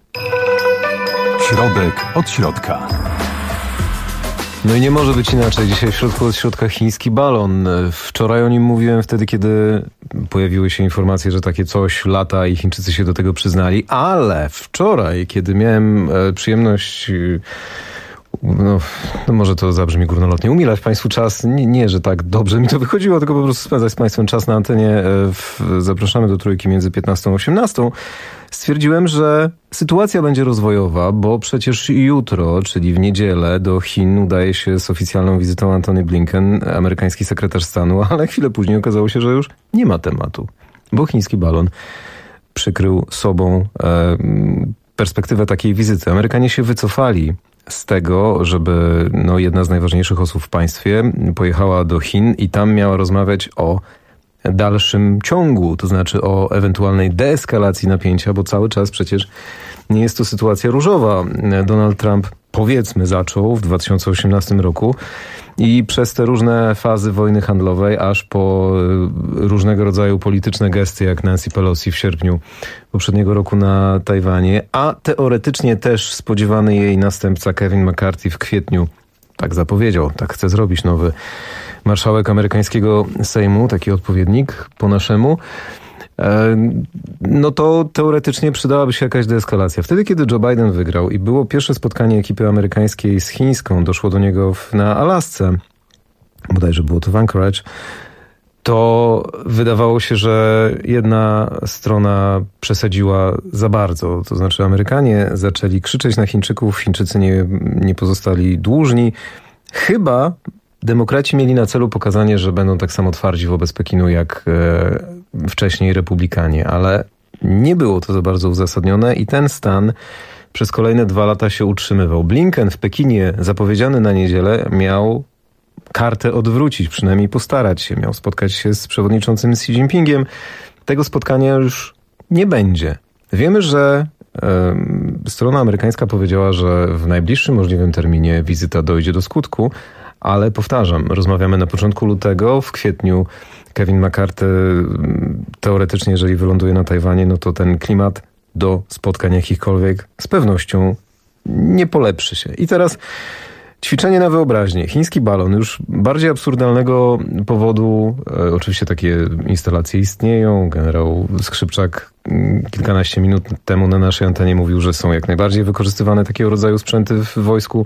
Środek od środka. No i nie może być inaczej. Dzisiaj w środku od środka chiński balon. Wczoraj o nim mówiłem wtedy, kiedy pojawiły się informacje, że takie coś lata i Chińczycy się do tego przyznali. Ale wczoraj, kiedy miałem przyjemność... No może to zabrzmi górnolotnie. Umilać Państwu czas. Nie, że tak dobrze mi to wychodziło, tylko po prostu spędzać z Państwem czas na antenie. Zapraszamy do Trójki między 15 a 18. Stwierdziłem, że sytuacja będzie rozwojowa, bo przecież jutro, czyli w niedzielę, do Chin udaje się z oficjalną wizytą Antony Blinken, amerykański sekretarz stanu, ale chwilę później okazało się, że już nie ma tematu, bo chiński balon przykrył sobą perspektywę takiej wizyty. Amerykanie się wycofali z tego, żeby jedna z najważniejszych osób w państwie pojechała do Chin i tam miała rozmawiać o dalszym ciągu, to znaczy o ewentualnej deeskalacji napięcia, bo cały czas przecież nie jest to sytuacja różowa. Donald Trump, powiedzmy, zaczął w 2018 roku i przez te różne fazy wojny handlowej, aż po różnego rodzaju polityczne gesty, jak Nancy Pelosi w sierpniu poprzedniego roku na Tajwanie, a teoretycznie też spodziewany jej następca Kevin McCarthy w kwietniu, tak zapowiedział, tak chce zrobić nowy marszałek amerykańskiego Sejmu, taki odpowiednik po naszemu, no to teoretycznie przydałaby się jakaś deeskalacja. Wtedy, kiedy Joe Biden wygrał i było pierwsze spotkanie ekipy amerykańskiej z chińską, doszło do niego na Alasce, bodajże było to w Anchorage, to wydawało się, że jedna strona przesadziła za bardzo. To znaczy Amerykanie zaczęli krzyczeć na Chińczyków, Chińczycy nie pozostali dłużni. Chyba demokraci mieli na celu pokazanie, że będą tak samo twardzi wobec Pekinu jak wcześniej republikanie, ale nie było to za bardzo uzasadnione i ten stan przez kolejne 2 lata się utrzymywał. Blinken w Pekinie, zapowiedziany na niedzielę, miał kartę odwrócić, przynajmniej postarać się. Miał spotkać się z przewodniczącym Xi Jinpingiem. Tego spotkania już nie będzie. Wiemy, że strona amerykańska powiedziała, że w najbliższym możliwym terminie wizyta dojdzie do skutku, ale powtarzam, rozmawiamy na początku lutego, w kwietniu Kevin McCarthy teoretycznie, jeżeli wyląduje na Tajwanie, no to ten klimat do spotkań jakichkolwiek z pewnością nie polepszy się. I teraz ćwiczenie na wyobraźnię. Chiński balon już bardziej absurdalnego powodu, oczywiście takie instalacje istnieją. Generał Skrzypczak kilkanaście minut temu na naszej antenie mówił, że są jak najbardziej wykorzystywane takiego rodzaju sprzęty w wojsku.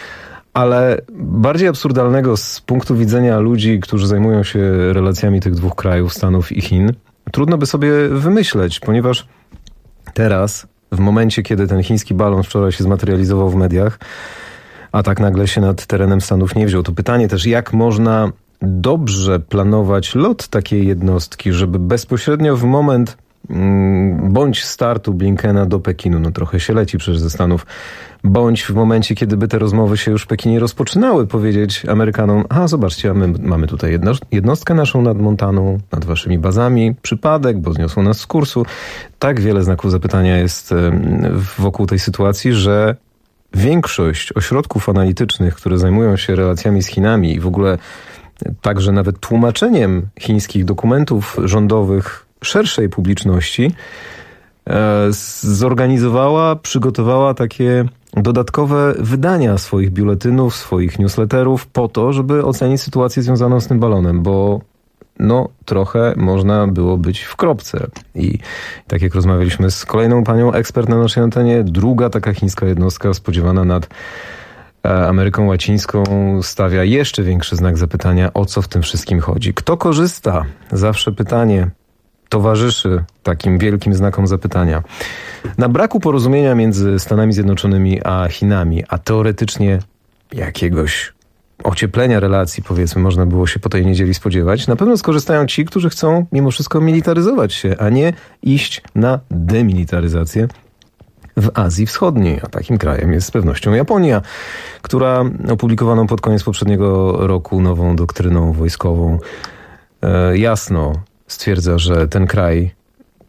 Ale bardziej absurdalnego z punktu widzenia ludzi, którzy zajmują się relacjami tych dwóch krajów, Stanów i Chin, trudno by sobie wymyśleć, ponieważ teraz, w momencie, kiedy ten chiński balon wczoraj się zmaterializował w mediach, a tak nagle się nad terenem Stanów nie wziął, to pytanie też, jak można dobrze planować lot takiej jednostki, żeby bezpośrednio w moment bądź startu Blinkena do Pekinu, no trochę się leci przecież ze Stanów, bądź w momencie, kiedy by te rozmowy się już w Pekinie rozpoczynały, powiedzieć Amerykanom, zobaczcie, my mamy tutaj jednostkę naszą nad Montaną, nad waszymi bazami, przypadek, bo zniosło nas z kursu. Tak wiele znaków zapytania jest wokół tej sytuacji, że większość ośrodków analitycznych, które zajmują się relacjami z Chinami i w ogóle także nawet tłumaczeniem chińskich dokumentów rządowych szerszej publiczności, zorganizowała, przygotowała takie dodatkowe wydania swoich biuletynów, swoich newsletterów po to, żeby ocenić sytuację związaną z tym balonem, bo trochę można było być w kropce. I tak jak rozmawialiśmy z kolejną panią ekspert na naszej antenie, druga taka chińska jednostka spodziewana nad Ameryką Łacińską stawia jeszcze większy znak zapytania, o co w tym wszystkim chodzi. Kto korzysta? Zawsze pytanie towarzyszy takim wielkim znakom zapytania. Na braku porozumienia między Stanami Zjednoczonymi a Chinami, a teoretycznie jakiegoś ocieplenia relacji, powiedzmy, można było się po tej niedzieli spodziewać, na pewno skorzystają ci, którzy chcą mimo wszystko militaryzować się, a nie iść na demilitaryzację w Azji Wschodniej. A takim krajem jest z pewnością Japonia, która opublikowaną pod koniec poprzedniego roku nową doktryną wojskową jasno stwierdza, że ten kraj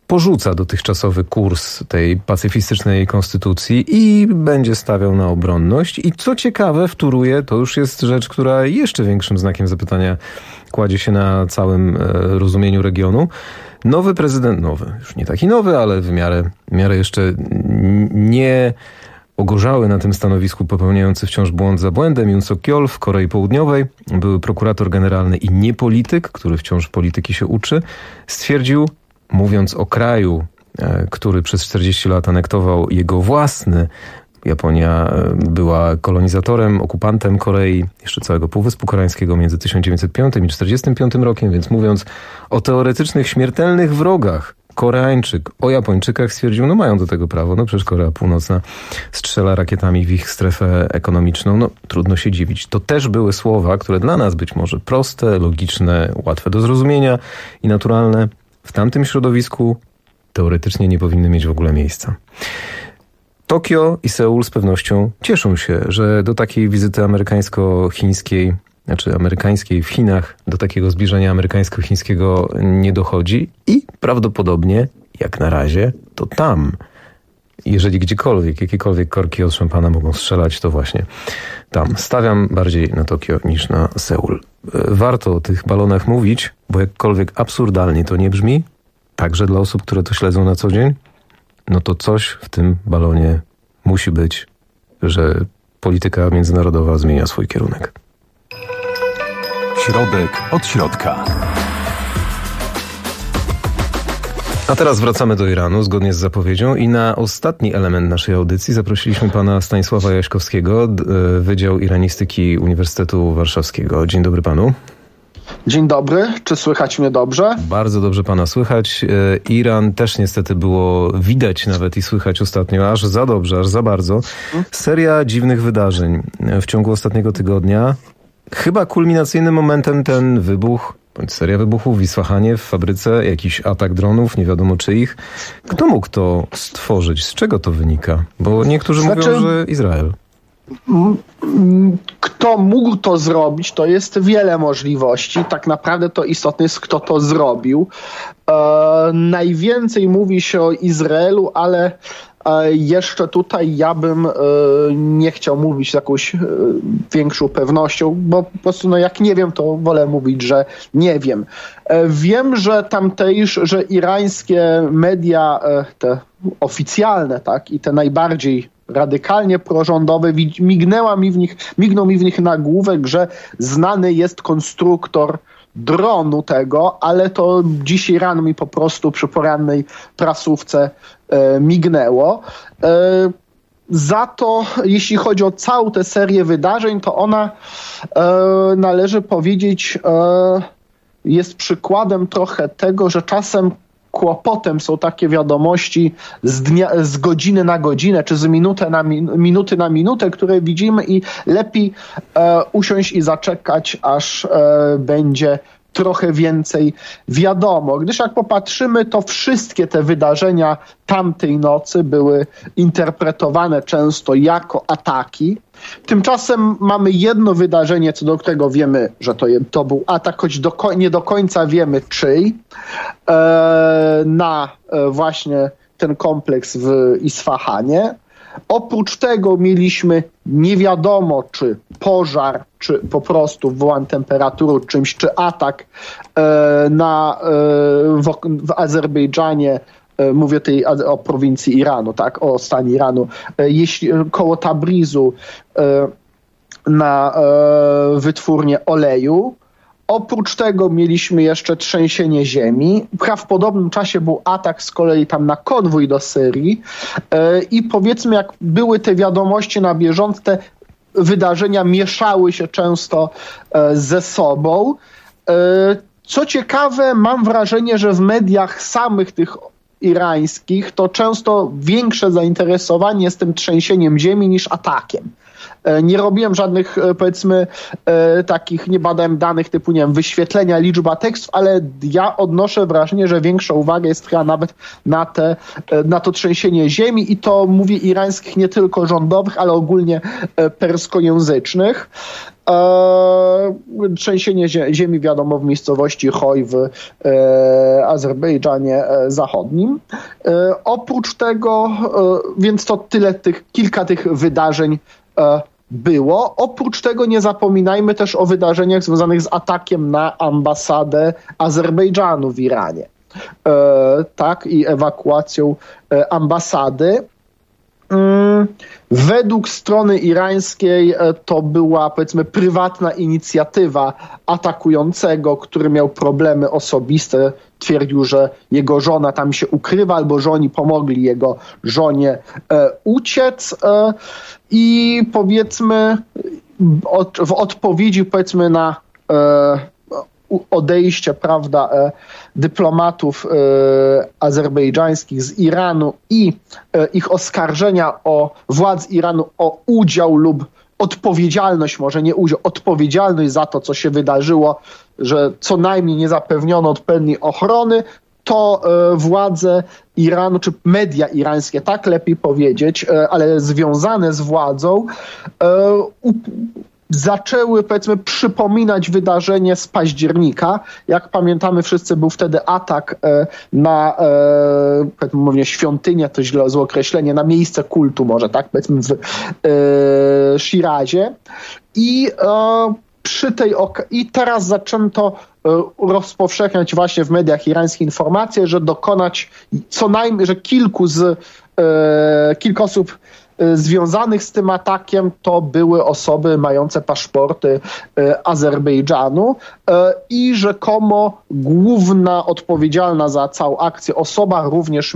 porzuca dotychczasowy kurs tej pacyfistycznej konstytucji i będzie stawiał na obronność. I co ciekawe, wtóruje, to już jest rzecz, która jeszcze większym znakiem zapytania kładzie się na całym rozumieniu regionu. Nowy prezydent, już nie taki nowy, ale w miarę jeszcze nie ogorzały na tym stanowisku, popełniający wciąż błąd za błędem, Yoon Suk-yeol w Korei Południowej, były prokurator generalny i niepolityk, który wciąż polityki się uczy, stwierdził, mówiąc o kraju, który przez 40 lat anektował jego własny, Japonia była kolonizatorem, okupantem Korei, jeszcze całego Półwyspu Koreańskiego między 1905 i 1945 rokiem, więc mówiąc o teoretycznych śmiertelnych wrogach, Koreańczyk o Japończykach stwierdził, mają do tego prawo, przecież Korea Północna strzela rakietami w ich strefę ekonomiczną, trudno się dziwić. To też były słowa, które dla nas być może proste, logiczne, łatwe do zrozumienia i naturalne. W tamtym środowisku teoretycznie nie powinny mieć w ogóle miejsca. Tokio i Seul z pewnością cieszą się, że do takiej wizyty amerykańskiej w Chinach, do takiego zbliżenia amerykańsko-chińskiego nie dochodzi i prawdopodobnie, jak na razie, to tam, jeżeli gdziekolwiek, jakiekolwiek korki od szampana mogą strzelać, to właśnie tam. Stawiam bardziej na Tokio niż na Seul. Warto o tych balonach mówić, bo jakkolwiek absurdalnie to nie brzmi, także dla osób, które to śledzą na co dzień, to coś w tym balonie musi być, że polityka międzynarodowa zmienia swój kierunek. Środek od środka. A teraz wracamy do Iranu, zgodnie z zapowiedzią, i na ostatni element naszej audycji zaprosiliśmy pana Stanisława Jaśkowskiego, Wydział Iranistyki Uniwersytetu Warszawskiego. Dzień dobry panu. Dzień dobry, czy słychać mnie dobrze? Bardzo dobrze pana słychać. Iran też niestety było widać nawet i słychać ostatnio, aż za dobrze, aż za bardzo. Seria dziwnych wydarzeń w ciągu ostatniego tygodnia. Chyba kulminacyjnym momentem ten wybuch, bądź seria wybuchów w Isfahanie, w fabryce, jakiś atak dronów, nie wiadomo czyich. Kto mógł to stworzyć? Z czego to wynika? Bo niektórzy mówią, że Izrael. Kto mógł to zrobić, to jest wiele możliwości. Tak naprawdę to istotne jest, kto to zrobił. Najwięcej mówi się o Izraelu, ale jeszcze tutaj ja bym nie chciał mówić z jakąś większą pewnością, bo po prostu jak nie wiem, to wolę mówić, że nie wiem. Wiem, że że irańskie media, te oficjalne, i te najbardziej radykalnie prorządowe, mignął mi w nich nagłówek, że znany jest konstruktor dronu tego, ale to dzisiaj rano mi po prostu przy porannej prasówce mignęło. Za to, jeśli chodzi o całą tę serię wydarzeń, to ona, należy powiedzieć, jest przykładem trochę tego, że czasem kłopotem są takie wiadomości z godziny na godzinę, czy z minuty na minutę, które widzimy, i lepiej usiąść i zaczekać, aż będzie trochę więcej wiadomo. Gdyż jak popatrzymy, to wszystkie te wydarzenia tamtej nocy były interpretowane często jako ataki. Tymczasem mamy jedno wydarzenie, co do którego wiemy, że to był atak, choć nie do końca wiemy czyj, na właśnie ten kompleks w Isfahanie. Oprócz tego mieliśmy nie wiadomo, czy pożar, czy po prostu wywołany temperaturą czymś, czy atak w Azerbejdżanie. Mówię o prowincji Iranu, o stanie Iranu, koło Tabrizu, na wytwórnię oleju. Oprócz tego mieliśmy jeszcze trzęsienie ziemi. W podobnym czasie był atak z kolei tam na konwój do Syrii. I powiedzmy, jak były te wiadomości na bieżąco, te wydarzenia mieszały się często ze sobą. Co ciekawe, mam wrażenie, że w mediach samych tych irańskich to często większe zainteresowanie jest tym trzęsieniem ziemi niż atakiem. Nie robiłem żadnych, powiedzmy, takich, nie badałem danych typu, nie wiem, wyświetlenia, liczba tekstów, ale ja odnoszę wrażenie, że większa uwaga jest chyba nawet na to trzęsienie ziemi, i to mówię irańskich, nie tylko rządowych, ale ogólnie perskojęzycznych. Trzęsienie ziemi, wiadomo, w miejscowości Choj w Azerbejdżanie Zachodnim. Oprócz tego, więc to kilka tych wydarzeń było. Oprócz tego nie zapominajmy też o wydarzeniach związanych z atakiem na ambasadę Azerbejdżanu w Iranie. Tak, i ewakuacją ambasady. Według strony irańskiej to była, powiedzmy, prywatna inicjatywa atakującego, który miał problemy osobiste. Twierdził, że jego żona tam się ukrywa, albo że oni pomogli jego żonie uciec. I powiedzmy w odpowiedzi, powiedzmy, na odejście, prawda, dyplomatów azerbejdżańskich z Iranu i ich oskarżenia władz Iranu o udział lub odpowiedzialność, może nie udział, odpowiedzialność za to, co się wydarzyło, że co najmniej nie zapewniono odpowiedniej ochrony, to władze Iranu, czy media irańskie, tak lepiej powiedzieć, ale związane z władzą, zaczęły, powiedzmy, przypominać wydarzenie z października. Jak pamiętamy wszyscy, był wtedy atak na powiedzmy, świątynię, to złe określenie, na miejsce kultu może, tak, powiedzmy w Shirazie. I teraz zaczęto rozpowszechniać właśnie w mediach irańskich informacje, że dokonać co najmniej, że kilka osób związanych z tym atakiem to były osoby mające paszporty Azerbejdżanu i rzekomo główna odpowiedzialna za całą akcję osoba również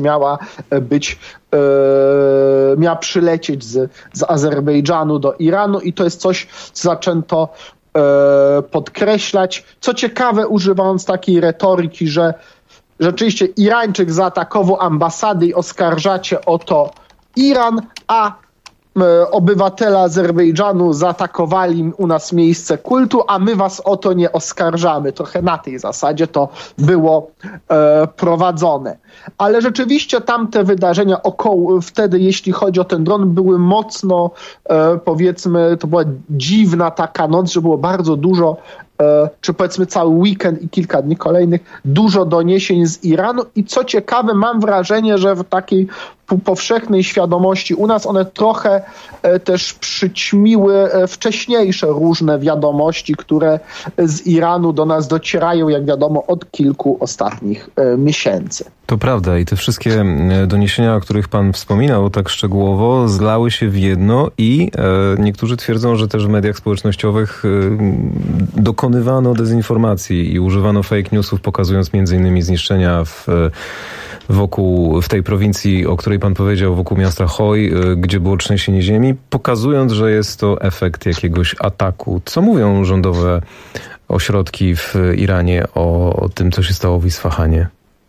miała przylecieć z Azerbejdżanu do Iranu i to jest coś, co zaczęto podkreślać. Co ciekawe, używając takiej retoryki, że rzeczywiście Irańczyk zaatakował ambasadę i oskarżacie o to Iran, a obywatele Azerbejdżanu zaatakowali u nas miejsce kultu, a my was o to nie oskarżamy. Trochę na tej zasadzie to było prowadzone. Ale rzeczywiście tamte wydarzenia wtedy, jeśli chodzi o ten dron, były mocno, powiedzmy, to była dziwna taka noc, że było bardzo dużo, czy powiedzmy cały weekend i kilka dni kolejnych, dużo doniesień z Iranu i co ciekawe, mam wrażenie, że w takiej powszechnej świadomości u nas one trochę też przyćmiły wcześniejsze różne wiadomości, które z Iranu do nas docierają, jak wiadomo, od kilku ostatnich miesięcy. To prawda i te wszystkie doniesienia, o których pan wspominał tak szczegółowo, zlały się w jedno i niektórzy twierdzą, że też w mediach społecznościowych dokonywano dezinformacji i używano fake newsów, pokazując między innymi zniszczenia w tej prowincji, o której pan powiedział, wokół miasta Choj, gdzie było trzęsienie ziemi, pokazując, że jest to efekt jakiegoś ataku. Co mówią rządowe ośrodki w Iranie o tym, co się stało w Isfahanie?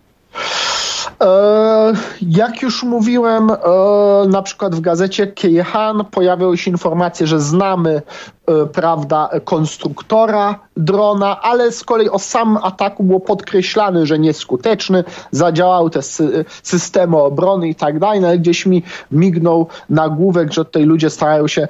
Jak już mówiłem, na przykład w gazecie Kayhan pojawiały się informacje, że znamy, prawda, konstruktora drona, ale z kolei o samym ataku było podkreślane, że nieskuteczny, zadziałały te systemy obrony i tak dalej, ale gdzieś mi mignął nagłówek, że tutaj ludzie starają się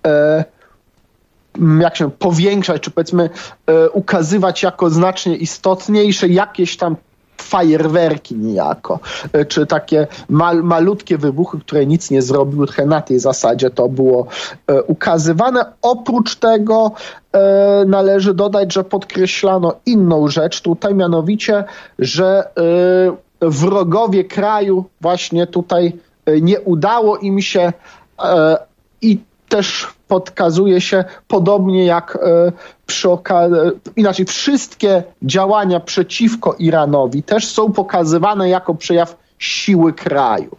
powiększać, czy powiedzmy ukazywać jako znacznie istotniejsze jakieś tam fajerwerki niejako, czy takie malutkie wybuchy, które nic nie zrobiły, trochę na tej zasadzie to było ukazywane. Oprócz tego należy dodać, że podkreślano inną rzecz tutaj, mianowicie, że wrogowie kraju właśnie tutaj nie udało im się i też podkazuje się podobnie jak inaczej wszystkie działania przeciwko Iranowi też są pokazywane jako przejaw siły kraju.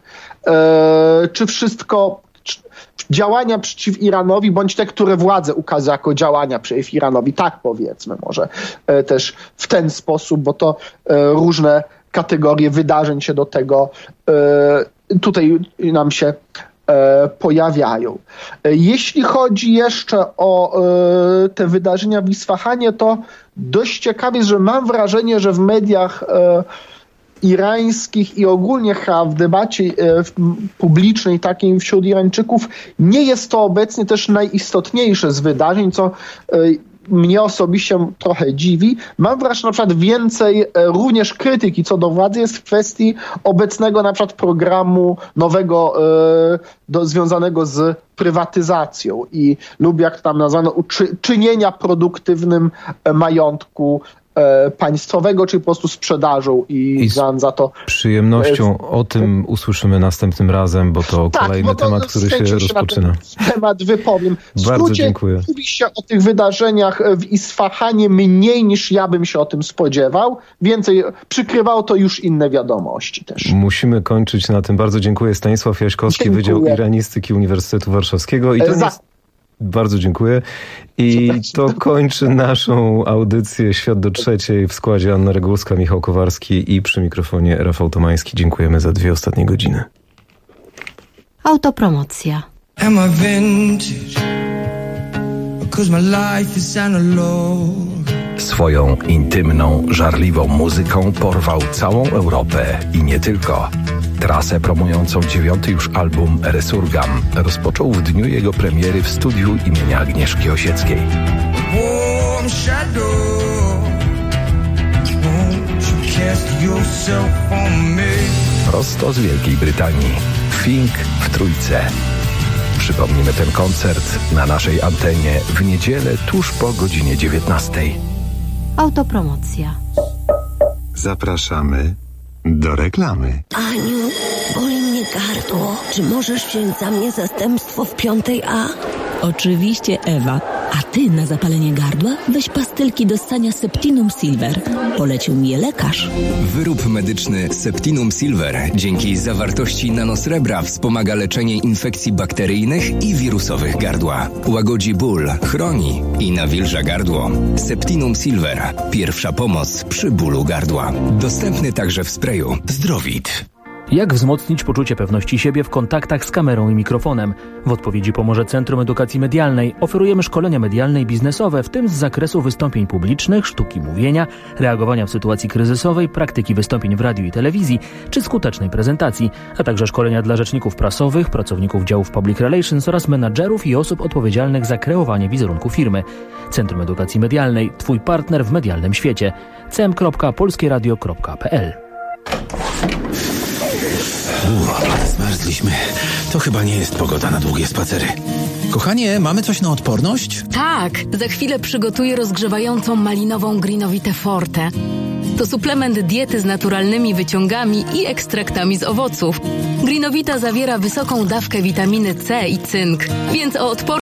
Działania przeciw Iranowi, bądź te, które władze ukazują jako działania przeciw Iranowi, tak powiedzmy może też w ten sposób, bo to różne kategorie wydarzeń się do tego tutaj nam się pojawiają. Jeśli chodzi jeszcze o te wydarzenia w Isfahanie, to dość ciekawe jest, że mam wrażenie, że w mediach irańskich i ogólnie w debacie publicznej takiej wśród Irańczyków nie jest to obecnie też najistotniejsze z wydarzeń, co mnie osobiście trochę dziwi. Mam wrażenie, że na przykład więcej również krytyki co do władzy jest w kwestii obecnego na przykład programu nowego związanego z prywatyzacją i lub jak tam nazwano czynienia produktywnym majątku państwowego, czy po prostu sprzedażą i za to. Przyjemnością o tym usłyszymy następnym razem, bo to kolejny temat, który się rozpoczyna. Temat wypowiem. W Bardzo skrócie dziękuję. mówi się o tych wydarzeniach w Isfahanie mniej niż ja bym się o tym spodziewał. Więcej przykrywało to już inne wiadomości też. Musimy kończyć na tym. Bardzo dziękuję. Stanisław Jaśkowski, Wydział Iranistyki Uniwersytetu Warszawskiego. I to Bardzo dziękuję. I to kończy naszą audycję Świat do trzeciej w składzie Anna Regulska, Michał Kowarski i przy mikrofonie Rafał Tomański. Dziękujemy za 2 ostatnie godziny. Autopromocja. Am I vintage? Because my life is analog. Swoją intymną, żarliwą muzyką porwał całą Europę i nie tylko. Trasę promującą 9. już album Resurgam rozpoczął w dniu jego premiery w studiu imienia Agnieszki Osieckiej. Prosto z Wielkiej Brytanii. Fink w Trójce. Przypomnimy ten koncert na naszej antenie w niedzielę tuż po godzinie 19. Autopromocja. Zapraszamy do reklamy. Aniu, boli mnie gardło. Czy możesz wziąć za mnie zastępstwo w 5A? Oczywiście, Ewa. A ty na zapalenie gardła weź pastylki do ssania Septinum Silver. Polecił mi je lekarz. Wyrób medyczny Septinum Silver dzięki zawartości nanosrebra wspomaga leczenie infekcji bakteryjnych i wirusowych gardła. Łagodzi ból, chroni i nawilża gardło. Septinum Silver. Pierwsza pomoc przy bólu gardła. Dostępny także w sprayu. Zdrowit. Jak wzmocnić poczucie pewności siebie w kontaktach z kamerą i mikrofonem? W odpowiedzi pomoże Centrum Edukacji Medialnej. Oferujemy szkolenia medialne i biznesowe, w tym z zakresu wystąpień publicznych, sztuki mówienia, reagowania w sytuacji kryzysowej, praktyki wystąpień w radiu i telewizji, czy skutecznej prezentacji, a także szkolenia dla rzeczników prasowych, pracowników działów Public Relations oraz menadżerów i osób odpowiedzialnych za kreowanie wizerunku firmy. Centrum Edukacji Medialnej. Twój partner w medialnym świecie. cm.polskieradio.pl. Zmarzliśmy. To chyba nie jest pogoda na długie spacery. Kochanie, mamy coś na odporność? Tak, za chwilę przygotuję rozgrzewającą malinową Greenowitę Forte. To suplement diety z naturalnymi wyciągami i ekstraktami z owoców. Greenowita zawiera wysoką dawkę witaminy C i cynk, więc o odporność